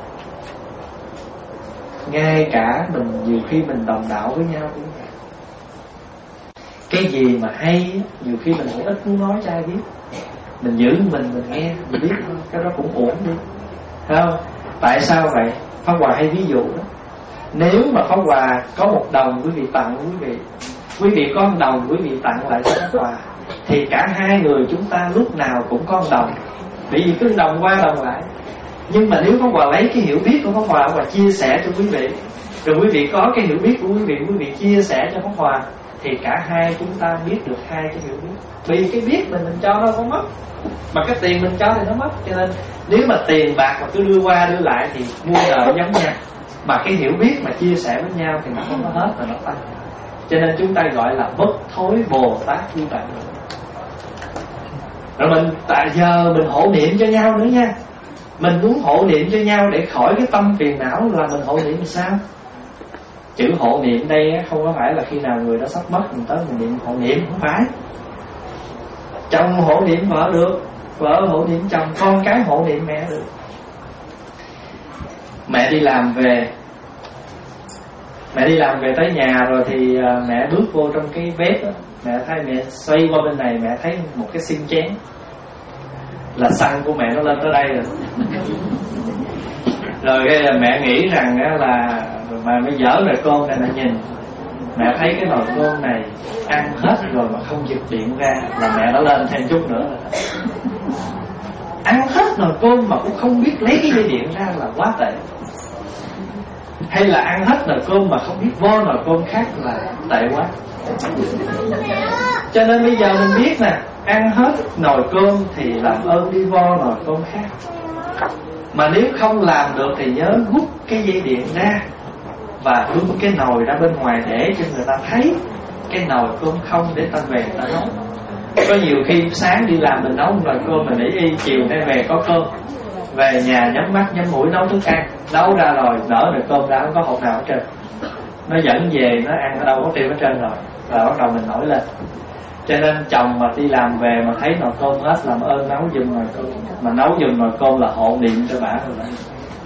Ngay cả mình nhiều khi mình đồng đạo với nhau cũng vậy. Cái gì mà hay nhiều khi mình cũng ít muốn nói cho ai biết. Mình giữ mình, mình nghe, mình biết thôi, cái đó cũng ổn đi. Thấy không? Tại sao vậy? Pháp Hòa hay ví dụ đó. Nếu mà Pháp Hòa có một đồng quý vị tặng quý vị, quý vị có một đồng quý vị tặng lại cho Pháp Hòa, thì cả hai người chúng ta lúc nào cũng có một đồng. Bởi vì cứ đồng qua đồng lại. Nhưng mà nếu Pháp Hòa lấy cái hiểu biết của Pháp Hòa và chia sẻ cho quý vị, rồi quý vị có cái hiểu biết của quý vị, quý vị chia sẻ cho Pháp Hòa, thì cả hai chúng ta biết được hai cái hiểu biết. Vì cái biết mình mình cho nó không mất, mà cái tiền mình cho thì nó mất. Cho nên nếu mà tiền bạc mà cứ đưa qua đưa lại thì mua đời giống nhau, mà cái hiểu biết mà chia sẻ với nhau thì nó không có hết mà nó tăng. Cho nên chúng ta gọi là bất thối Bồ Tát như vậy. Rồi mình tại giờ mình hộ niệm cho nhau nữa nha. Mình muốn hộ niệm cho nhau để khỏi cái tâm phiền não là mình hộ niệm sao? Chữ hộ niệm đây không có phải là khi nào người đó sắp mất mình tới mình niệm hộ niệm, không phải. Chồng hộ niệm vợ được, vợ hộ niệm chồng, con cái hộ niệm mẹ được. Mẹ đi làm về, mẹ đi làm về tới nhà rồi thì mẹ bước vô trong cái bếp đó, mẹ thấy mẹ xoay qua bên này, mẹ thấy một cái xiên chén, là xăng của mẹ nó lên tới đây rồi. Rồi cái mẹ nghĩ rằng là mà mới dở nồi cơm này, mẹ nhìn, mẹ thấy cái nồi cơm này ăn hết rồi mà không giật điện ra, là mẹ nó lên thêm chút nữa rồi. Ăn hết nồi cơm mà cũng không biết lấy cái dây điện ra là quá tệ. Hay là ăn hết nồi cơm mà không biết vo nồi cơm khác là tệ quá. Cho nên bây giờ mình biết nè, ăn hết nồi cơm thì làm ơn đi vo nồi cơm khác. Mà nếu không làm được thì nhớ hút cái dây điện ra và bưng cái nồi ra bên ngoài để cho người ta thấy cái nồi cơm không, để ta về ta nấu. Có nhiều khi sáng đi làm mình nấu nồi cơm mình để y, chiều nay về có cơm, về nhà nhắm mắt nhắm mũi nấu thức ăn, nấu ra rồi nở nồi cơm ra không có hột nào ở trên. Nó dẫn về nó ăn ở đâu có tiêu ở trên rồi, rồi bắt đầu mình nổi lên. Cho nên chồng mà đi làm về mà thấy nồi cơm hết làm ơn nấu giùm nồi cơm, mà nấu giùm nồi cơm là hộ niệm cho bả rồi đấy.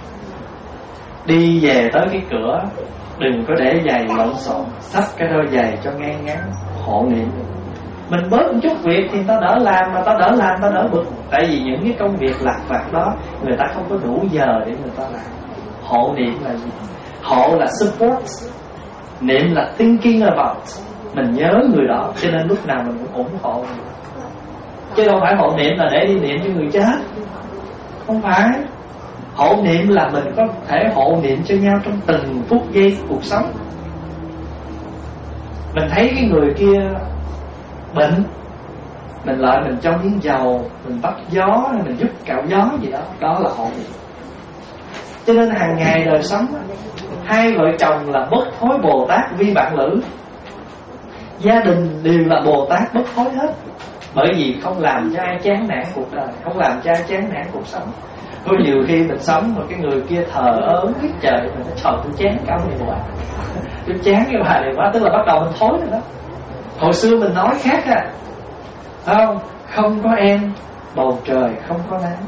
Đi về tới cái cửa đừng có để giày lộn xộn, xách cái đôi giày cho ngang ngắn, hộ niệm. Mình bớt một chút việc thì ta đỡ làm, mà ta đỡ làm ta đỡ bực. Tại vì những cái công việc lặt vặt đó người ta không có đủ giờ để người ta làm. Hộ niệm là gì? Hộ là support, niệm là thinking about. Mình nhớ người đó, cho nên lúc nào mình cũng ủng hộ. Chứ đâu phải hộ niệm là để đi niệm cho người chết. Không phải. Hộ niệm là mình có thể hộ niệm cho nhau trong từng phút giây cuộc sống. Mình thấy cái người kia bệnh, mình lại mình cho miếng dầu, mình bắt gió, mình giúp cạo gió gì đó, đó là hộ niệm. Cho nên hàng ngày đời sống, hai vợ chồng là bất thối Bồ Tát vi bạn lữ. Gia đình đều là Bồ Tát bất thối hết. Bởi vì không làm cho ai chán nản cuộc đời, không làm cho ai chán nản cuộc sống. Có nhiều khi mình sống mà cái người kia thờ ơ biết trời, mình nói trời tôi chán cái ông này quá, tôi chán cái bà này quá, tức là bắt đầu mình thối rồi đó. Hồi xưa mình nói khác à, không, không có em bầu trời không có nắng,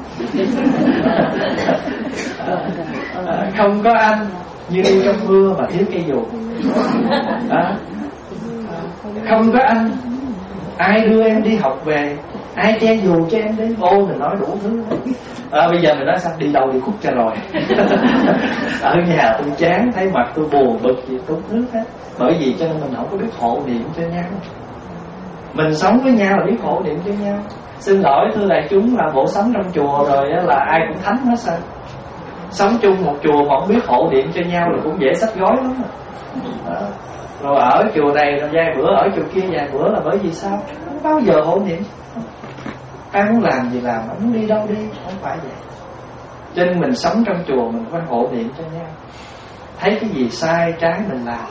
không có anh như đi trong mưa mà thiếu cây dù, à, không có anh ai đưa em đi học về, ai che dù cho em đến ô, mình nói đủ thứ. À, bây giờ mình nói sao đi đâu đi khúc cho rồi. Ở nhà tôi chán, thấy mặt tôi buồn bực gì tốn nước hết. Bởi vì cho nên mình không có biết hộ niệm cho nhau. Mình sống với nhau là biết hộ niệm cho nhau. Xin lỗi thưa đại chúng, là bộ sống trong chùa rồi là ai cũng thánh hết sao? Sống chung một chùa mà không biết hộ niệm cho nhau là cũng dễ sách gói lắm. À. Rồi ở chùa này rồi vài bữa, ở chùa kia vài bữa là bởi vì sao? Không bao giờ hộ niệm. Ai muốn làm gì làm, muốn đi đâu đi, không phải vậy. Cho nên mình sống trong chùa mình phải hộ niệm cho nhau. Thấy cái gì sai trái mình làm.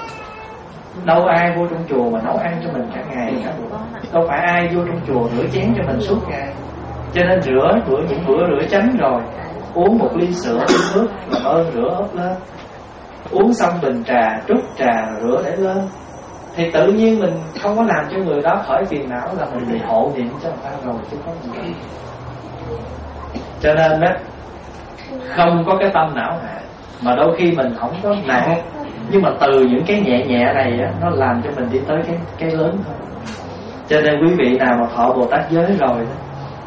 Đâu ai vô trong chùa mà nấu ăn cho mình cả ngày cả buổi. Đâu phải ai vô trong chùa rửa chén cho mình suốt ngày. Cho nên rửa bữa những bữa rửa chén rồi, uống một ly sữa, ly nước, làm ơn rửa ốp lên. Uống xong bình trà, trút trà rửa để lên. Thì tự nhiên mình không có làm cho người đó khỏi phiền não, là mình bị hộ niệm cho người ta rồi chứ không gì. Cho nên đó, không có cái tâm não hại. Mà đôi khi mình không có nặng, nhưng mà từ những cái nhẹ nhẹ này á, nó làm cho mình đi tới cái cái lớn thôi. Cho nên quý vị nào mà thọ Bồ Tát giới rồi đó,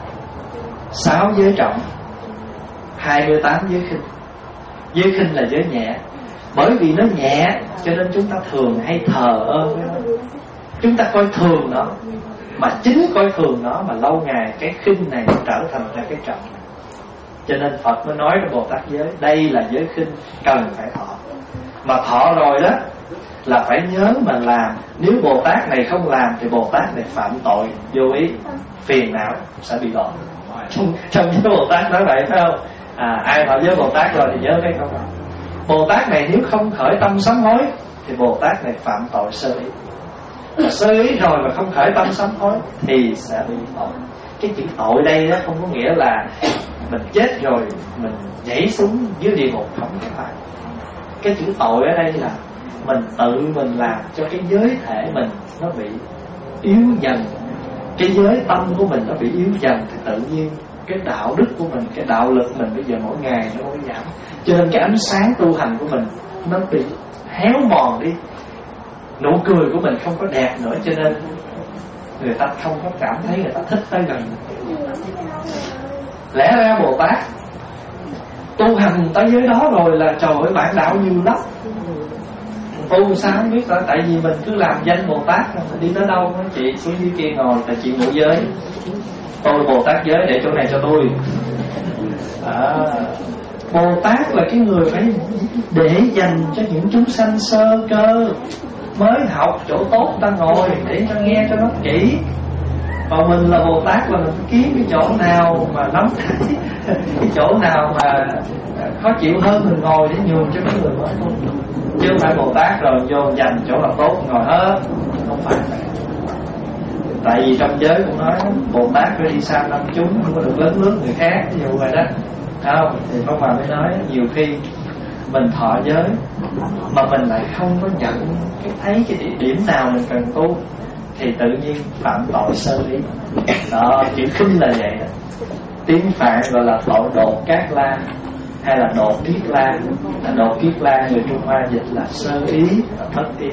sáu giới trọng, hai mươi tám giới khinh. Giới khinh là giới nhẹ. Bởi vì nó nhẹ cho nên chúng ta thường hay thờ ơ với nó. Chúng ta coi thường nó. Mà chính coi thường nó mà lâu ngày cái khinh này nó trở thành ra cái trọng. Cho nên Phật mới nói trong Bồ Tát giới, đây là giới khinh cần phải thọ. Mà thọ rồi đó là phải nhớ mà làm. Nếu Bồ Tát này không làm thì Bồ Tát này phạm tội vô ý, phiền não sẽ bị đọa. Trong, trong giới Bồ Tát nói vậy phải không? À, ai thọ giới Bồ Tát rồi thì nhớ cái câu này. Bồ Tát này nếu không khởi tâm sám hối thì Bồ Tát này phạm tội sơ ý. Mà sơ ý rồi mà không khởi tâm sám hối thì sẽ bị tội. Cái chữ tội đây đó không có nghĩa là mình chết rồi mình nhảy xuống dưới địa ngục, không phải. Cái chữ tội ở đây là mình tự mình làm cho cái giới thể mình nó bị yếu dần. Cái giới tâm của mình nó bị yếu dần thì tự nhiên cái đạo đức của mình, cái đạo lực mình bây giờ mỗi ngày nó mới giảm. Cho nên cái ánh sáng tu hành của mình nó bị héo mòn đi. Nụ cười của mình không có đẹp nữa, cho nên người ta không có cảm thấy người ta thích tới gần. Lẽ ra Bồ Tát tu hành tới giới đó rồi là trời ơi bạn đạo nhiều lắm. Tu sao không biết nữa, tại vì mình cứ làm danh Bồ Tát mình đi tới đâu đó, chị xuống dưới kia ngồi là chị ngủ giới. Tôi Bồ Tát giới để chỗ này cho tôi. À, Bồ Tát là cái người phải để dành cho những chúng sanh sơ cơ, mới học chỗ tốt ta ngồi để cho nghe cho nó kỹ. Còn mình là Bồ Tát là mình kiếm cái chỗ nào mà nóng thấy, cái chỗ nào mà khó chịu hơn mình ngồi để nhường cho mấy người mới tu. Chứ không phải Bồ Tát rồi vô dành chỗ nào tốt ngồi hết. Không phải vậy. Tại vì trong giới cũng nói Bồ Tát phải đi xa năm chúng, không có được lớn lớn người khác. Ví dụ vậy đó. Không, thì Pháp Hòa mới nói nhiều khi mình thọ giới mà mình lại không có nhận cái thấy cái địa điểm nào mình cần tu thì tự nhiên phạm tội sơ ý. Đó, chữ khinh là vậy đó. Tiếng Phạn gọi là tội đột cát la hay là đột kiết la. Là đột kiết la người Trung Hoa dịch là sơ ý và thất ý.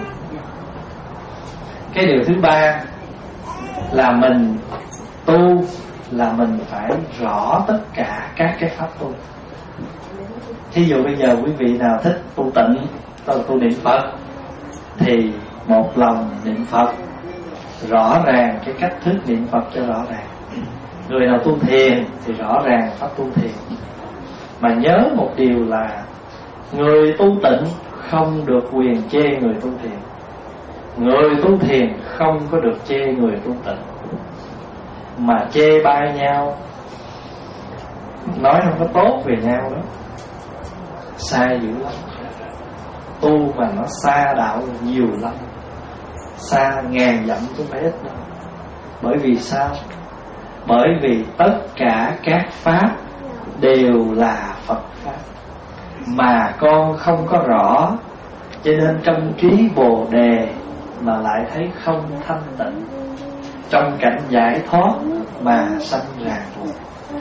Cái điều thứ ba là mình tu là mình phải rõ tất cả các cái pháp tu. Thí dụ bây giờ quý vị nào thích tu tịnh, tu, tu niệm Phật thì một lòng niệm Phật, rõ ràng cái cách thức niệm Phật cho rõ ràng. Người nào tu thiền thì rõ ràng pháp tu thiền. Mà nhớ một điều là người tu tịnh không được quyền chê người tu thiền, người tu thiền không có được chê người tu tịnh. Mà chê bai nhau, nói không có tốt về nhau đó, sai dữ lắm. Tu mà nó xa đạo nhiều lắm, xa ngàn dặm chứ không phải ít đâu. Bởi vì sao? Bởi vì tất cả các pháp đều là Phật pháp, mà con không có rõ, cho nên trong trí Bồ Đề mà lại thấy không thanh tịnh, trong cảnh giải thoát mà sanh ràng buộc.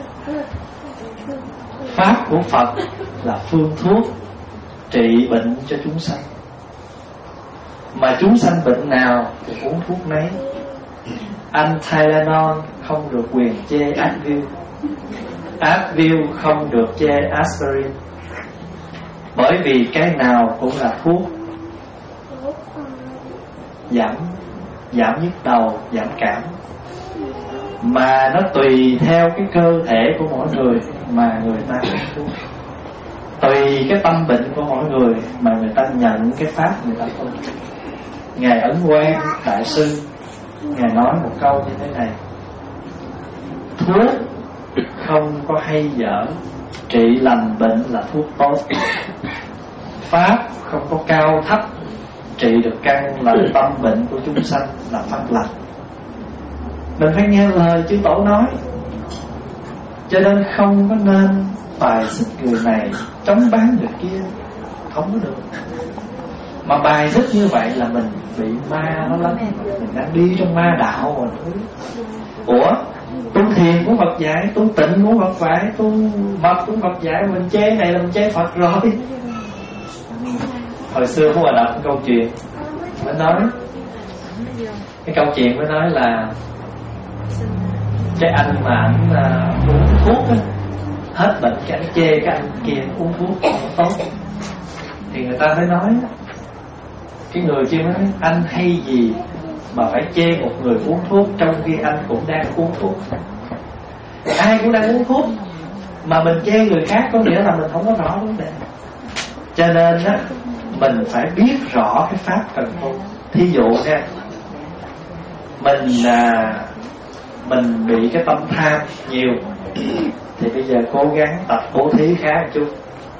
Pháp của Phật là phương thuốc trị bệnh cho chúng sanh, mà chúng sanh bệnh nào thì uống thuốc nấy. Anh Tylenol không được quyền chê Advil, Advil không được chê Aspirin, bởi vì cái nào cũng là thuốc giảm giảm nhức đầu, giảm cảm, mà nó tùy theo cái cơ thể của mỗi người mà người ta uống thuốc, tùy cái tâm bệnh của mỗi người người mà người ta nhận cái pháp người ta tu. Ngài Ấn Quang Đại Sư Ngài nói một câu như thế này: thuốc không có hay dở, trị lành bệnh là thuốc tốt. Pháp không có cao thấp, trị được căn lành tâm bệnh của chúng sanh là pháp lành. Mình phải nghe lời chư tổ nói. Cho nên không có nên bài xích người này, chống bán người kia, không có được. Mà bài xích như vậy là mình bị ma nó lắm. Mình đang đi trong ma đạo mà thôi. Ủa, tu thiền của Phật dạy, tu tịnh của Phật dạy, tu mật của Phật dạy, mình chê này là mình chê Phật rồi. Hồi xưa có đọc câu chuyện mới nói, cái câu chuyện mới nói là cái anh mà anh uh, uống thuốc á, hết bệnh cái anh chê cái anh kia uống thuốc không tốt. Thì người ta mới nói, cái người kia nói, anh hay gì mà phải chê một người uống thuốc trong khi anh cũng đang uống thuốc. Ai cũng đang uống thuốc mà mình chê người khác có nghĩa là mình không có rõ vấn đề. Cho nên á, mình phải biết rõ cái pháp cần tu. Thí dụ nha, mình là mình bị cái tâm tham nhiều, thì bây giờ cố gắng tập bố thí khá một chút.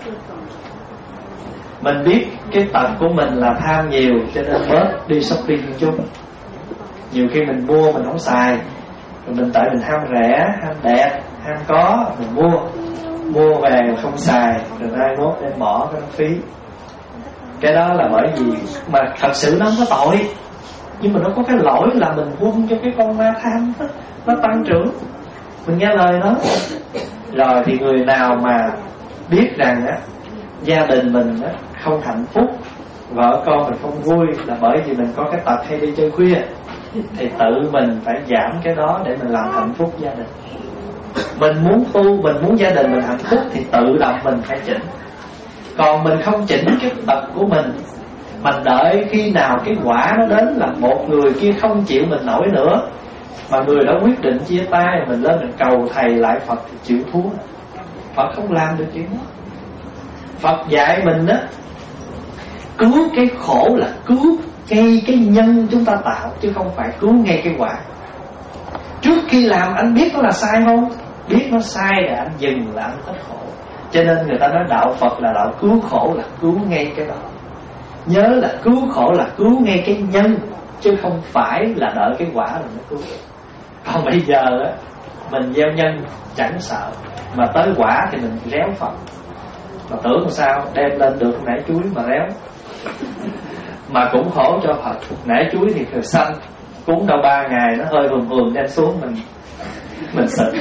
Mình biết cái tật của mình là tham nhiều, cho nên bớt đi shopping một chút. Nhiều khi mình mua mình không xài, rồi mình tại mình ham rẻ, ham đẹp, ham có, mình mua mua về không xài, rồi mai mốt đem bỏ cái phí. Cái đó là bởi vì mà thật sự nó không có tội, nhưng mà nó có cái lỗi là mình quân cho cái con ma tham đó, nó tăng trưởng. Mình nghe lời nó. Rồi thì người nào mà biết rằng á, gia đình mình á, không hạnh phúc, vợ con mình không vui là bởi vì mình có cái tật hay đi chơi khuya, thì tự mình phải giảm cái đó để mình làm hạnh phúc gia đình. Mình muốn tu, mình muốn gia đình mình hạnh phúc thì tự động mình phải chỉnh. Còn mình không chỉnh cái tật của mình, mình đợi khi nào cái quả nó đến là một người kia không chịu mình nổi nữa, mà người đó quyết định chia tay, mình lên mình cầu thầy lại Phật thì chịu thua. Phật không làm được chuyện đó. Phật dạy mình đó, cứu cái khổ là cứu ngay cái nhân chúng ta tạo, chứ không phải cứu ngay cái quả. Trước khi làm anh biết nó là sai không? Biết nó sai là anh dừng, là anh hết khổ. Cho nên người ta nói đạo Phật là đạo cứu khổ, là cứu ngay cái đó. Nhớ là cứu khổ là cứu ngay cái nhân, chứ không phải là đợi cái quả là mới cứu. Còn bây giờ á, mình gieo nhân chẳng sợ, mà tới quả thì mình réo Phật. Mà tưởng sao đem lên được nải chuối mà réo. Mà cũng khổ cho Phật. Nải chuối thì thường xanh, cúng đâu ba ngày nó hơi hùm hùm đem xuống mình mình sợ.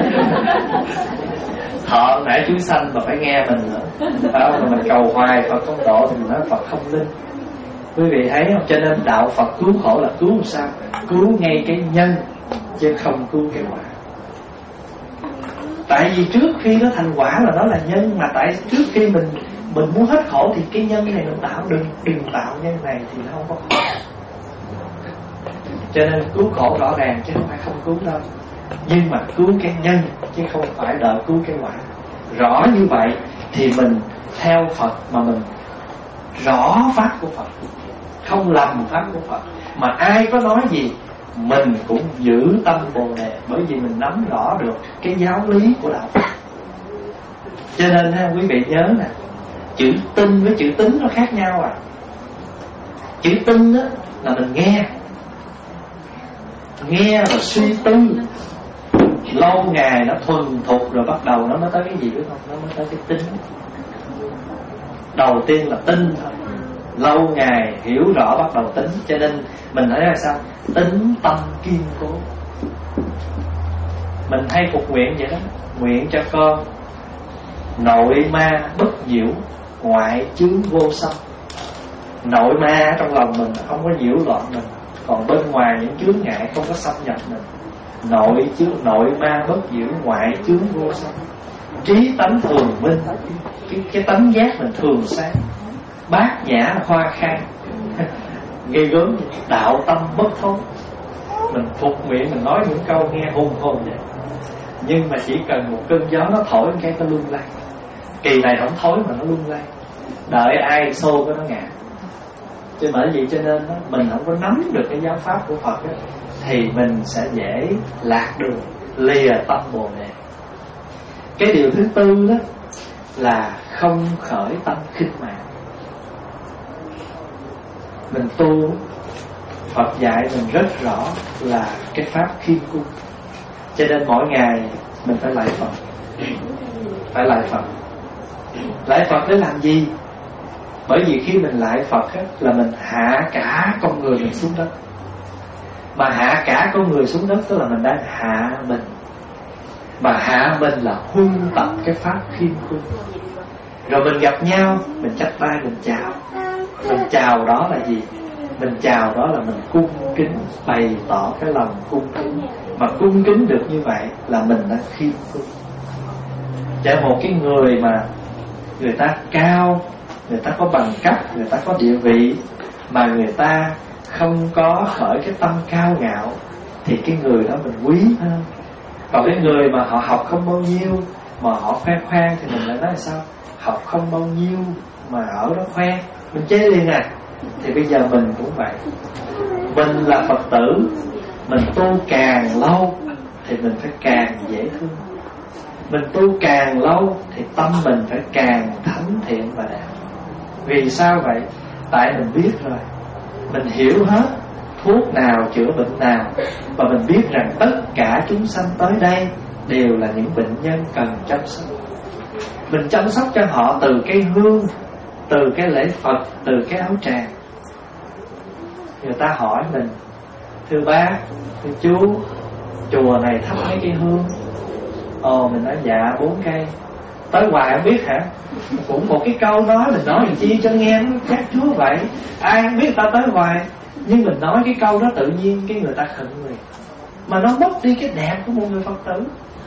Thọ nải chuối xanh mà phải nghe mình nữa, phải không? Mà mình cầu hoài Phật không độ thì mình nói Phật không linh. Quý vị thấy không? Cho nên đạo Phật cứu khổ là cứu làm sao? Cứu ngay cái nhân, chứ không cứu cái quả. Tại vì trước khi nó thành quả là nó là nhân, mà tại trước khi mình mình muốn hết khổ thì cái nhân này mình tạo, đừng đừng tạo nhân này thì nó không có khổ. Cho nên cứu khổ rõ ràng chứ không phải không cứu đâu, nhưng mà cứu cái nhân chứ không phải đợi cứu cái quả. Rõ như vậy thì mình theo Phật mà mình rõ pháp của Phật, không lầm pháp của Phật. Mà ai có nói gì mình cũng giữ tâm Bồ Đề, bởi vì mình nắm rõ được cái giáo lý của đạo Phật. Cho nên ha, quý vị nhớ nè, chữ tin với chữ tính nó khác nhau à. Chữ tin đó là mình nghe, nghe và suy tư, lâu ngày nó thuần thục rồi bắt đầu nó mới tới cái gì biết không? Nó mới tới cái tính. Đầu tiên là tin thôi, lâu ngày hiểu rõ bắt đầu tính. Cho nên mình nói là sao? Tính tâm kiên cố. Mình hay phục nguyện vậy đó, nguyện cho con nội ma bất nhiễu, ngoại chướng vô xâm. Nội ma trong lòng mình không có nhiễu loạn mình, còn bên ngoài những chướng ngại không có xâm nhập mình. Nội chướng, nội ma bất nhiễu, ngoại chướng vô xâm. Trí tánh thường minh, cái, cái tánh giác mình thường sáng, bát nhã hoa khai. Ghê gớm, đạo tâm bất thối. Mình phục miệng mình nói những câu nghe hùng hồn vậy, nhưng mà chỉ cần một cơn gió nó thổi cái nó lung lay. Kỳ này không thối mà nó lung lay. đợi ai xô cái nó ngã. Cho bởi vậy cho nên đó, mình không có nắm được cái giáo pháp của Phật đó, thì mình sẽ dễ lạc đường, lìa tâm Bồ Đề. Cái điều thứ tư đó là không khởi tâm khinh mạng. Mình tu, Phật dạy mình rất rõ là cái pháp khiêm cung. Cho nên mỗi ngày mình phải lạy Phật. Phải lạy Phật. Lạy Phật để làm gì? Bởi vì khi mình lạy Phật á, là mình hạ cả con người mình xuống đất. Mà hạ cả con người xuống đất tức là mình đang hạ mình. Mà hạ mình là huân tập cái pháp khiêm cung. Rồi mình gặp nhau, mình chắp tay mình chào. Mình chào đó là gì? Mình chào đó là mình cung kính, bày tỏ cái lòng cung kính. Mà cung kính được như vậy là mình đã khiêm cung. Cho một cái người mà người ta cao, người ta có bằng cấp, người ta có địa vị, mà người ta không có khởi cái tâm cao ngạo, thì cái người đó mình quý hơn. Còn cái người mà họ học không bao nhiêu mà họ khoe khoang thì mình lại nói là sao? Học không bao nhiêu mà ở đó khoe, mình chế liền à. Thì bây giờ mình cũng vậy. Mình là Phật tử, mình tu càng lâu thì mình phải càng dễ thương. Mình tu càng lâu thì tâm mình phải càng thánh thiện và đẹp. Vì sao vậy? Tại mình biết rồi, mình hiểu hết thuốc nào chữa bệnh nào, và mình biết rằng tất cả chúng sanh tới đây đều là những bệnh nhân cần chăm sóc. Mình chăm sóc cho họ từ cái hương, từ cái lễ Phật, từ cái áo tràng. Người ta hỏi mình: thưa bác, thưa chú, chùa này thắp mấy cây hương? Ồ, mình nói dạ bốn cây. Tới hoài không biết hả? Cũng một cái câu nói mình nói làm chi cho nghe nó chắc chúa vậy. Ai không biết ta tới hoài. Nhưng mình nói cái câu đó tự nhiên cái người ta khựng người. Mà nó mất đi cái đẹp của một người Phật tử.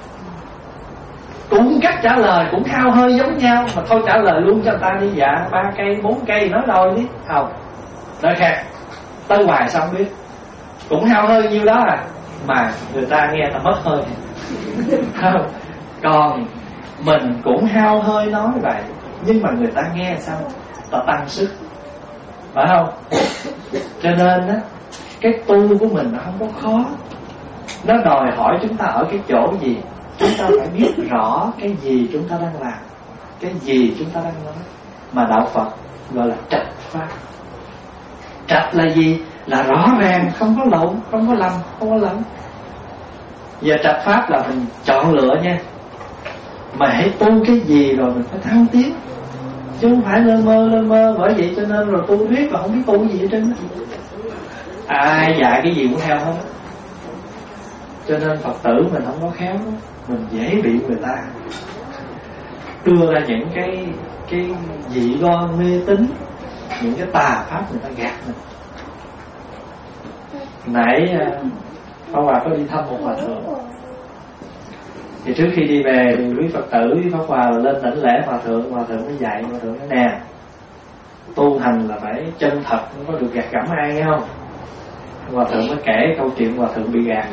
Cũng cách trả lời cũng hao hơi giống nhau, mà thôi trả lời luôn cho người ta đi. Dạ ba cây bốn cây nói đôi đi. Không, nói khác. Tới hoài sao không biết. Cũng hao hơi nhiêu đó à, mà người ta nghe ta mất hơi. Không. Còn mình cũng hao hơi nói vậy, nhưng mà người ta nghe sao? Ta tăng sức, phải không? Cho nên á, cái tu của mình nó không có khó. Nó đòi hỏi chúng ta ở cái chỗ gì? Chúng ta phải biết rõ cái gì chúng ta đang làm, cái gì chúng ta đang nói. Mà đạo Phật gọi là trạch pháp. Trạch là gì? Là rõ ràng, không có lộn, không có lầm, không có lầm. Giờ trạch pháp là mình chọn lựa nha. Mà hãy tu cái gì rồi mình phải thăng tiến, chứ không phải lơ mơ lơ mơ. Bởi vậy cho nên rồi tu riết mà không biết tu gì hết trơn. Ai dạy cái gì cũng theo hết. Cho nên Phật tử mình không có khéo, mình dễ bị người ta đưa ra những cái cái dị đoan mê tín, những cái tà pháp người ta gạt mình. Nãy Pháp Hòa có đi thăm một hòa thượng. Thì trước khi đi về thì quý Phật tử với Pháp Hòa là lên đảnh lễ hòa thượng. Hòa thượng mới dạy, hòa thượng nói nè, tu hành là phải chân thật, không có được gạt gẫm ai, nghe không? Hòa thượng mới kể câu chuyện hòa thượng bị gạt.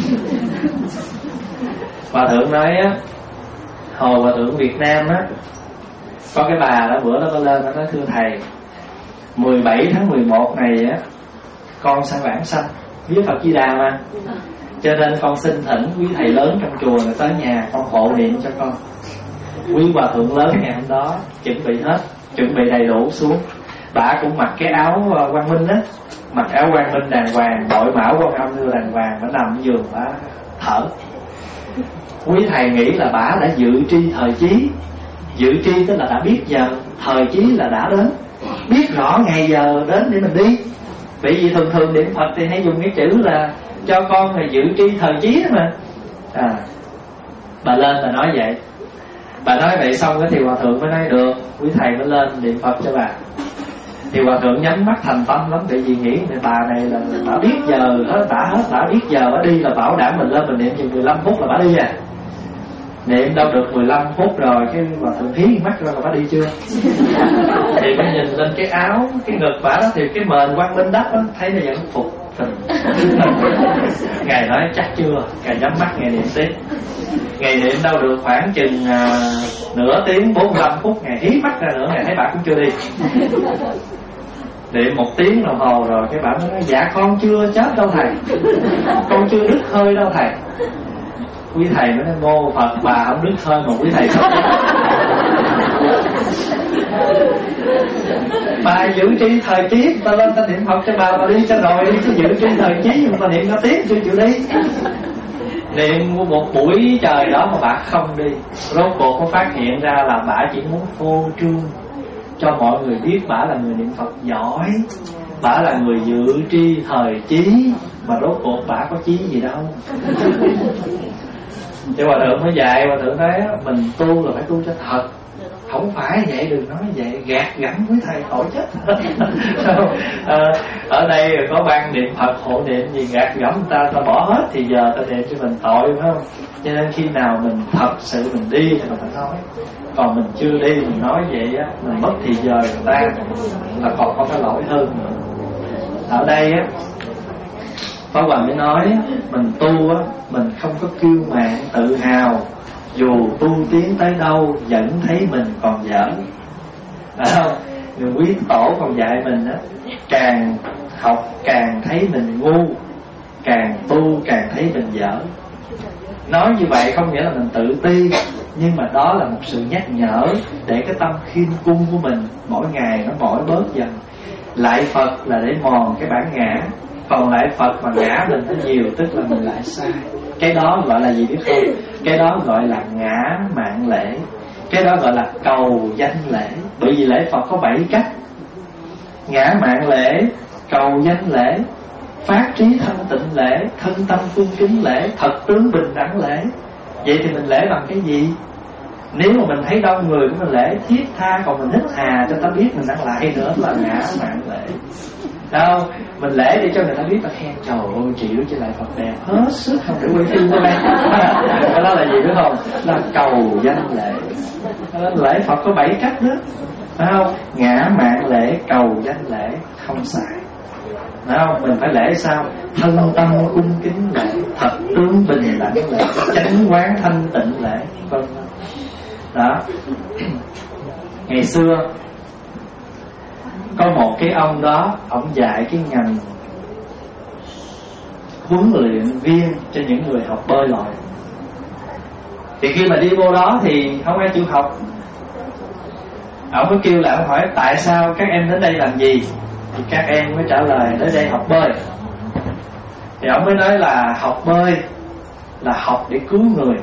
Hòa thượng nói á, hồi hòa thượng Việt Nam á, có cái bà đó bữa đó có lên, nó nói thưa thầy, mười bảy tháng mười một này á, con sanh vãng sanh, biết Phật Di Đà mà, cho nên con xin thỉnh quý thầy lớn trong chùa này tới nhà con hộ niệm cho con. Quý hòa thượng lớn ngày hôm đó chuẩn bị hết, chuẩn bị đầy đủ xuống. Bà cũng mặc cái áo Quang Minh á, mặc áo Quang Minh đàng hoàng, đội mão Quan Âm đưa đàng hoàng, nó nằm giường bà thở. Quý thầy nghĩ là bà đã dự tri thời chí. Dự tri tức là đã biết giờ, thời chí là đã đến, biết rõ ngày giờ đến để mình đi. Bởi vì thường thường niệm Phật thì hay dùng cái chữ là cho con là dự tri thời chí đó mà. À, bà lên bà nói vậy. Bà nói vậy xong cái thì hòa thượng mới nói được, quý thầy mới lên niệm Phật cho bà. Thì hòa thượng nhắm mắt thành tâm lắm, tại vì nghĩ là bà này là bà biết giờ hết, bà hết, bà biết giờ bà đi là bảo đảm mình lên mình niệm chừng mười lăm phút là bà đi à. Niệm đâu được mười lăm phút rồi cái hòa thượng hí mắt ra là bà đi chưa. Thì mới nhìn lên cái áo, cái ngực bà đó thì cái mền Quang Minh đắp đó, thấy nó vẫn phục. Ngài nói chắc chưa, Ngài nhắm mắt Ngài niệm tiếp. Ngài niệm đâu được khoảng chừng uh, nửa tiếng bốn mươi lăm phút ngày hí mắt ra nữa ngày thấy bà cũng chưa đi. Niệm một tiếng đồng hồ rồi cái bà mới nói dạ con chưa chết đâu thầy, con chưa đứt hơi đâu thầy. Quý thầy mới nói mô Phật bà không đứt hơi mà quý thầy không. Bà giữ trí thời tiết, ta lên ta niệm Phật cho bà, bà đi cho rồi đi, chứ giữ trí thời tiết mà ta niệm nó tiết chưa chịu đi. Niệm một buổi trời đó mà bà không đi. Rốt cuộc có phát hiện ra là bà chỉ muốn phô trương cho mọi người biết bà là người niệm Phật giỏi, bà là người dự tri thời trí, mà rốt cuộc bà có chí gì đâu. Chứ Hòa Thượng mới dạy, Hòa Thượng thấy mình tu là phải tu cho thật, không phải vậy đừng nói vậy gạt gẫm với thầy tội chết. à, ở đây có ban niệm Phật hộ niệm gì gạt gẫm người ta, ta bỏ hết thì giờ ta niệm cho mình tội phải không? Cho nên khi nào mình thật sự mình đi thì mình phải nói, còn mình chưa đi mình nói vậy á, mình mất thì giờ người ta là còn có cái lỗi hơn nữa. Ở đây á Pháp Hòa mới nói mình tu á, mình không có kiêu mạn tự hào, dù tu tiến tới đâu vẫn thấy mình còn dở. Phải không? Người quý tổ còn dạy mình á, càng học càng thấy mình ngu, càng tu càng thấy mình dở. Nói như vậy không nghĩa là mình tự ti, nhưng mà đó là một sự nhắc nhở để cái tâm khiêm cung của mình mỗi ngày nó mỏi bớt dần. Lại Phật là để mòn cái bản ngã, còn lại Phật mà ngã mình nó nhiều tức là mình lại sai. Cái đó gọi là gì biết không? Cái đó gọi là ngã mạn lễ, cái đó gọi là cầu danh lễ. Bởi vì lễ Phật có bảy cách: ngã mạn lễ, cầu danh lễ, phát trí thanh tịnh lễ, thân tâm phương kính lễ, thật tướng bình đẳng lễ. Vậy thì mình lễ bằng cái gì? Nếu mà mình thấy đông người của mình lễ thiết tha, còn mình hít hà cho ta biết mình đang lại nữa là ngã mạn lễ. Đâu, mình lễ để cho người ta biết là khen trời ơi chị của chị lại Phật đẹp hết sức không để quay phim đây. Cái đó là gì biết không? Là cầu danh lễ. Lễ Phật có bảy cách đó, phải không? Ngã mạn lễ, cầu danh lễ, không sai. Phải không? Mình phải lễ sao? Thân tâm cung kính lễ, thật tướng bình đẳng lễ, chánh quán thanh tịnh lễ, vân vân. Đó. Ngày xưa có một cái ông đó, ông dạy cái ngành huấn luyện viên cho những người học bơi lội. Thì khi mà đi vô đó thì không ai chịu học. Ông mới kêu lại, ông hỏi tại sao các em đến đây làm gì? Thì các em mới trả lời đến đây học bơi. Thì ông mới nói là học bơi là học để cứu người.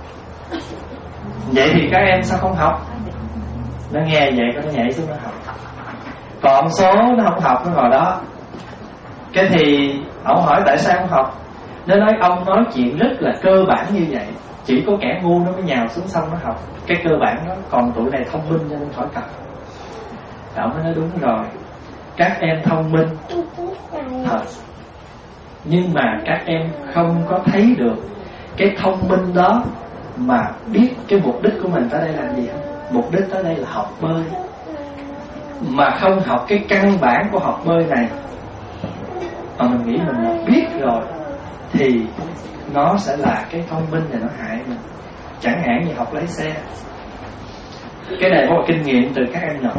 Vậy thì các em sao không học? Nó nghe vậy nó nhảy xuống nó học. Còn số nó không học, nó ngồi đó. Cái thì ông hỏi tại sao không học? Nó nói ông nói chuyện rất là cơ bản như vậy, chỉ có kẻ ngu nó mới nhào xuống sông nó học cái cơ bản đó, còn tụi này thông minh cho nên khỏi cần. Thì ông mới nói đúng rồi, các em thông minh thật, nhưng mà các em không có thấy được cái thông minh đó mà biết cái mục đích của mình tới đây làm gì không? Mục đích tới đây là học bơi, mà không học cái căn bản của học bơi này, mà mình nghĩ mình biết rồi thì nó sẽ là cái thông minh này nó hại mình. Chẳng hạn như học lái xe, cái này có một kinh nghiệm từ các em nhỏ.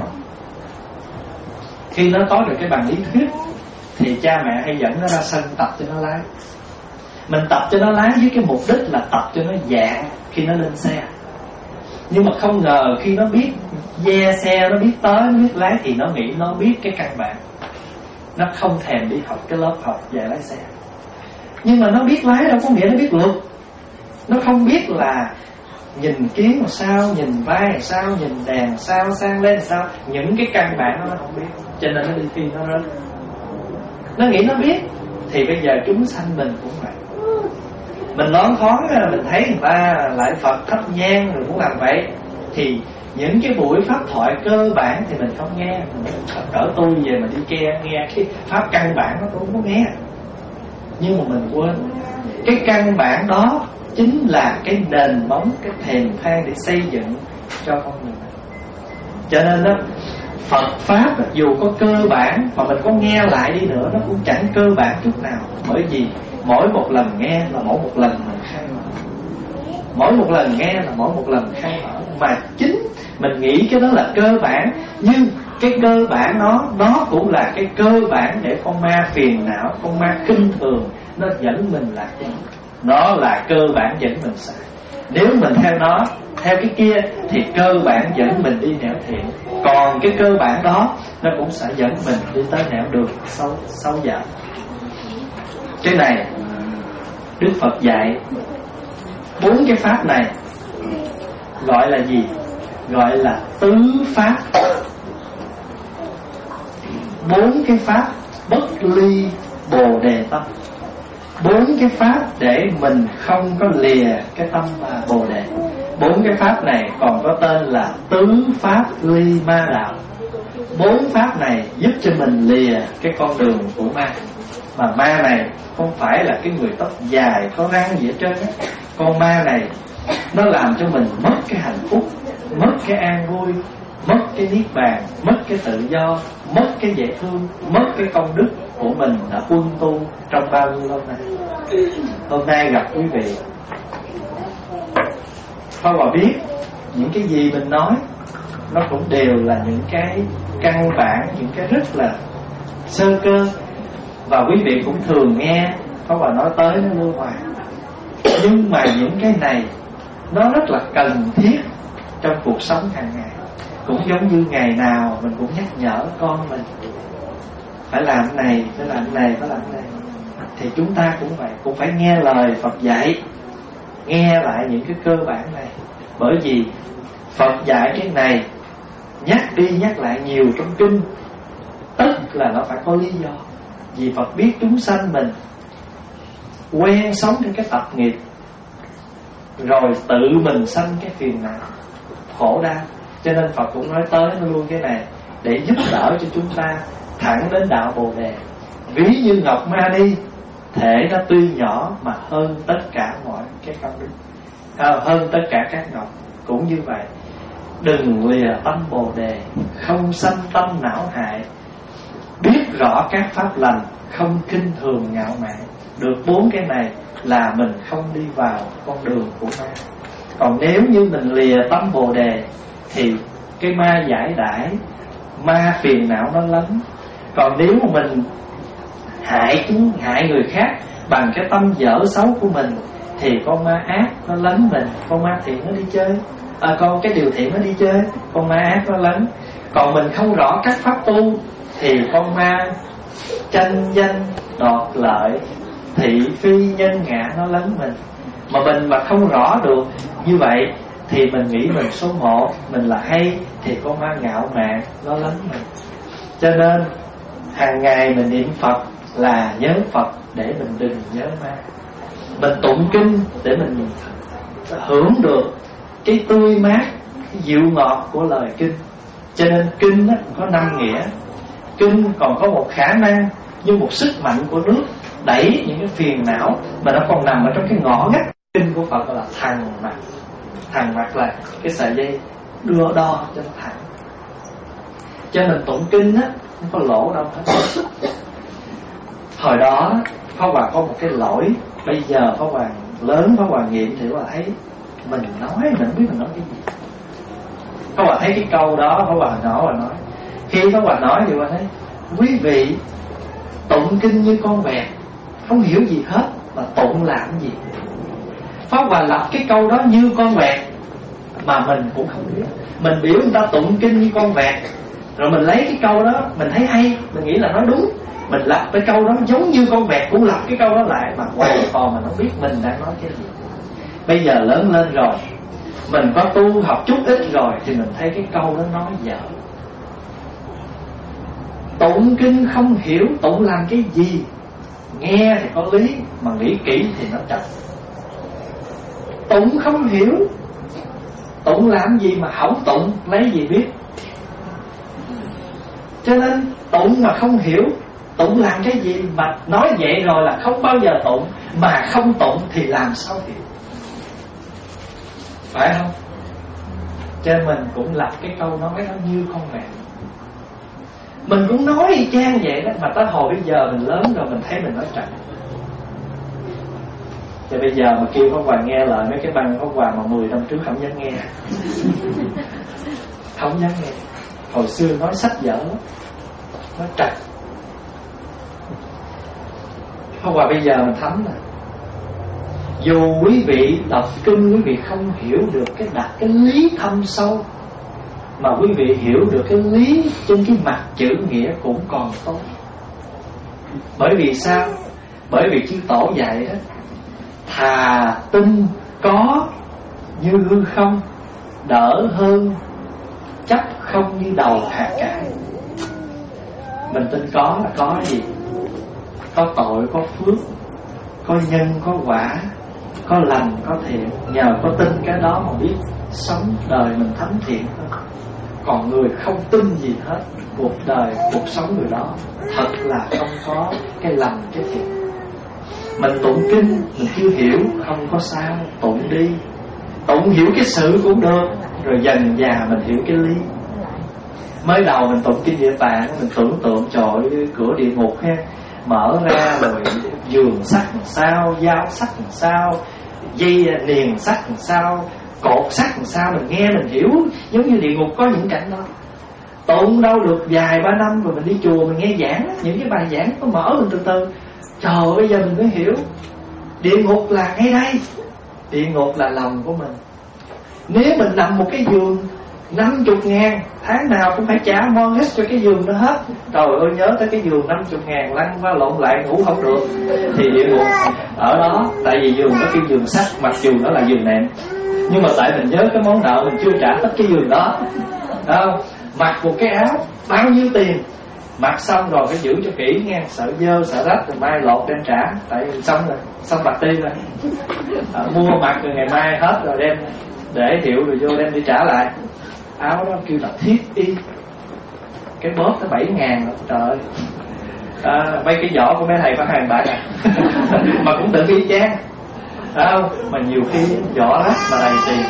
Khi nó có được cái bằng lý thuyết thì cha mẹ hay dẫn nó ra sân tập cho nó lái. Mình tập cho nó lái với cái mục đích là tập cho nó dạng khi nó lên xe. Nhưng mà không ngờ khi nó biết ve xe, nó biết tới, nó biết lái thì nó nghĩ nó biết cái căn bản. Nó không thèm đi học cái lớp học về lái xe. Nhưng mà nó biết lái đâu có nghĩa nó biết luật. Nó không biết là nhìn kiến làm sao, nhìn vai làm sao, nhìn đèn làm sao, sang lên làm sao. Những cái căn bản nó không biết, cho nên nó đi thi nó rớt. Nó nghĩ nó biết. Thì bây giờ chúng sanh mình cũng vậy. Mình nói thoáng là mình thấy người ta lại Phật thắp nhang rồi cũng làm vậy, thì những cái buổi pháp thoại cơ bản thì mình không nghe. Mình cỡ tôi về mà đi nghe nghe cái pháp căn bản đó tôi không có nghe. Nhưng mà mình quên cái căn bản đó chính là cái nền móng, cái thềm thang để xây dựng cho con người. Cho nên đó, Phật Pháp dù có cơ bản mà mình có nghe lại đi nữa nó cũng chẳng cơ bản chút nào. Bởi vì mỗi một lần nghe là mỗi một lần mình khai mở, mỗi một lần nghe là mỗi một lần khai mở. Mà chính mình nghĩ cái đó là cơ bản, nhưng cái cơ bản nó nó cũng là cái cơ bản để con ma phiền não, con ma khinh thường nó dẫn mình lạc đi. Nó là cơ bản dẫn mình sai. Nếu mình theo nó, theo cái kia thì cơ bản dẫn mình đi nẻo thiện. Còn cái cơ bản đó nó cũng sẽ dẫn mình đi tới nẻo đường sâu sâu dở. Cái này Đức Phật dạy bốn cái pháp này gọi là gì? Gọi là tứ pháp. Bốn cái pháp bất ly bồ đề tâm. Bốn cái pháp để mình không có lìa cái tâm mà bồ đề. Bốn cái pháp này còn có tên là tứ pháp ly ma đạo. Bốn pháp này giúp cho mình lìa cái con đường của ma. Mà ma này không phải là cái người tóc dài có răng gì hết trơn á. Con ma này nó làm cho mình mất cái hạnh phúc, mất cái an vui, mất cái niết bàn, mất cái tự do, mất cái dễ thương, mất cái công đức của mình đã quân tu trong bao nhiêu lâu nay. Hôm nay gặp quý vị, Pháp Hòa biết những cái gì mình nói nó cũng đều là những cái căn bản, những cái rất là sơ cơ. Và quý vị cũng thường nghe Pháp Hòa nói tới nó lưu hoài. Nhưng mà những cái này nó rất là cần thiết trong cuộc sống hàng ngày. Cũng giống như ngày nào mình cũng nhắc nhở con mình phải làm cái này, phải làm cái này, phải làm cái này. Thì chúng ta cũng vậy, cũng phải nghe lời Phật dạy, nghe lại những cái cơ bản này. Bởi vì Phật dạy cái này, nhắc đi nhắc lại nhiều trong kinh, tức là nó phải có lý do. Vì Phật biết chúng sanh mình quen sống trên cái tập nghiệp, rồi tự mình sanh cái phiền não khổ đau. Cho nên Phật cũng nói tới nó luôn cái này để giúp đỡ cho chúng ta thẳng đến đạo Bồ Đề. Ví như ngọc ma ni, thể nó tuy nhỏ mà hơn tất cả mọi cái công đức, à, hơn tất cả các ngọc. Cũng như vậy, đừng lìa tâm Bồ Đề, không sanh tâm não hại, biết rõ các pháp lành, không khinh thường ngạo mạn. Được bốn cái này là mình không đi vào con đường của ma. Còn nếu như mình lìa tâm Bồ Đề thì cái ma giải đãi, ma phiền não nó lấn. Còn nếu mà mình hại chúng, hại người khác bằng cái tâm dở xấu của mình thì con ma ác nó lấn mình, con ma thiện nó đi chơi, à, con cái điều thiện nó đi chơi, con ma ác nó lấn. Còn mình không rõ các pháp tu thì con ma tranh danh đoạt lợi, thị phi nhân ngã nó lấn mình. Mà mình mà không rõ được như vậy thì mình nghĩ mình số một, mình là hay, thì con ma ngạo mạn nó lấn mình. Cho nên hàng ngày mình niệm Phật là nhớ Phật để mình đừng nhớ ma. Mình tụng kinh để mình hưởng được cái tươi mát, cái dịu ngọt của lời kinh. Cho nên kinh đó có năm nghĩa. Kinh còn có một khả năng như một sức mạnh của nước đẩy những cái phiền não mà nó còn nằm ở trong cái ngõ ngách. Kinh của Phật gọi là thằng mặt. Thằng mặt là cái sợi dây đưa đo cho nó thẳng. Cho nên tụng kinh á, không có lỗ đâu hết. Hồi đó Pháp Hòa có một cái lỗi, bây giờ Pháp Hòa lớn, Pháp Hòa nghiệm thì Pháp Hòa thấy mình nói mình không biết mình nói cái gì. Pháp Hòa thấy cái câu đó, Pháp Hòa nói và nói. Khi Pháp Hòa nói thì Pháp Hòa thấy quý vị tụng kinh như con vẹt, không hiểu gì hết mà tụng làm gì. Pháp Hòa lập cái câu đó như con vẹt mà mình cũng không biết. Mình biểu người ta tụng kinh như con vẹt, rồi mình lấy cái câu đó mình thấy hay, mình nghĩ là nói đúng, mình lập cái câu đó giống như con vẹt, cũng lập cái câu đó lại mà hoàn toàn mình không biết mình đang nói cái gì. Bây giờ lớn lên rồi, mình có tu học chút ít rồi thì mình thấy cái câu đó nói dở. Tụng kinh không hiểu, tụng làm cái gì? Nghe thì có lý, mà nghĩ kỹ thì nó trật. Tụng không hiểu, tụng làm gì mà hỏng tụng, lấy gì biết. Cho nên tụng mà không hiểu, tụng làm cái gì mà nói vậy rồi là không bao giờ tụng, mà không tụng thì làm sao hiểu, phải không? Cho nên mình cũng lập cái câu nói đó như con vẹt. Mình cũng nói y chang vậy đó, mà tới hồi bây giờ mình lớn rồi mình thấy mình nói trật. Thì bây giờ mà kêu Pháp Hòa nghe lại mấy cái băng Pháp Hòa mà mười năm trước không dám nghe. Không dám nghe. Hồi xưa nói sách dở lắm, nói trật. Pháp Hòa bây giờ mình thấm rồi. Dù quý vị đọc kinh, quý vị không hiểu được cái đặt cái lý thâm sâu, mà quý vị hiểu được cái lý trên cái mặt chữ nghĩa cũng còn tốt. Bởi vì sao? Bởi vì chư Tổ dạy đó, thà tin có như hư không, đỡ hơn chấp không như đầu hạt cải. Mình tin có là có gì? Có tội, có phước, có nhân, có quả, có lành, có thiện. Nhờ có tin cái đó mà biết sống đời mình thánh thiện hơn. Còn người không tin gì hết, cuộc đời, cuộc sống người đó thật là không có cái lành, cái thiện. Mình tụng kinh, mình chưa hiểu, không có sao, tụng đi. Tụng hiểu cái sự cũng được, rồi dần dà mình hiểu cái lý. Mới đầu mình tụng kinh Địa Tạng, mình tưởng tượng trời ơi, cửa địa ngục ha, mở ra rồi giường sắt làm sao, dao sắt làm sao, dây niền sắt làm sao, cột sắt làm sao. Mình nghe mình hiểu giống như địa ngục có những cảnh đó. Tụng đâu được vài ba năm rồi mình đi chùa mình nghe giảng, những cái bài giảng nó mở mình từ từ. Trời ơi, bây giờ mình mới hiểu địa ngục là ngay đây. Địa ngục là lòng của mình. Nếu mình nằm một cái giường năm mươi ngàn, tháng nào cũng phải trả mortgage cho cái giường đó hết. Trời ơi, nhớ tới cái giường năm mươi ngàn lăn qua lộn lại ngủ không được, thì địa ngục ở đó. Tại vì giường đó kêu giường sắt, mặc dù nó là giường nệm, nhưng mà tại mình nhớ cái món nợ mình chưa trả tất cái giường đó. Không? Mặc một cái áo bao nhiêu tiền, mặc xong rồi phải giữ cho kỹ nghe, sợ dơ sợ rách rồi mai lột đem trả. Tại vì xong rồi, xong bạc ti rồi, à, mua mặc rồi ngày mai hết rồi đem để hiệu rồi vô đem đi trả lại. Áo đó kêu là thiết y, cái bóp tới bảy ngàn rồi. Trời ơi, à, mấy cái vỏ của mấy thầy phát hàng bãi à. Mà cũng tự y chang, à, mà nhiều khi vỏ lắm mà đầy tiền.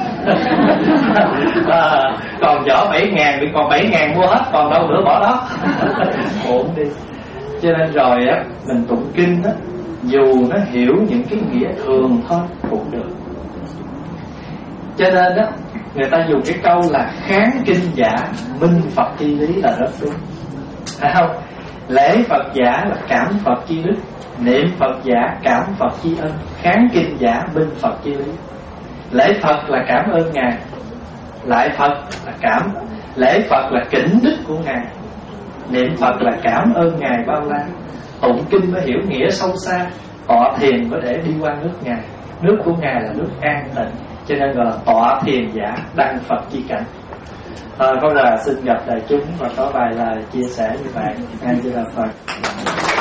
À, còn vỏ bảy ngàn thì còn bảy ngàn mua hết, còn đâu nữa bỏ đó. Ổn đi. Cho nên rồi á, mình tụng kinh á, dù nó hiểu những cái nghĩa thường thôi cũng được. Cho nên á, người ta dùng cái câu là kháng kinh giả, minh Phật chi lý là rất đúng, phải không? Lễ Phật giả là cảm Phật chi đức, niệm Phật giả cảm Phật chi ân, kháng kinh giả minh Phật chi lý. Lễ Phật là cảm ơn Ngài, lại Phật là cảm, lễ Phật là kính đức của Ngài, niệm Phật là cảm ơn Ngài bao la, tụng kinh mới hiểu nghĩa sâu xa, tọa thiền có thể đi qua nước Ngài. Nước của Ngài là nước an tịnh, cho nên gọi là tọa thiền giả đăng Phật chi cảnh. Thôi có là xin gặp đại chúng và có vài lời chia sẻ như vậy. Ngay như là Phật.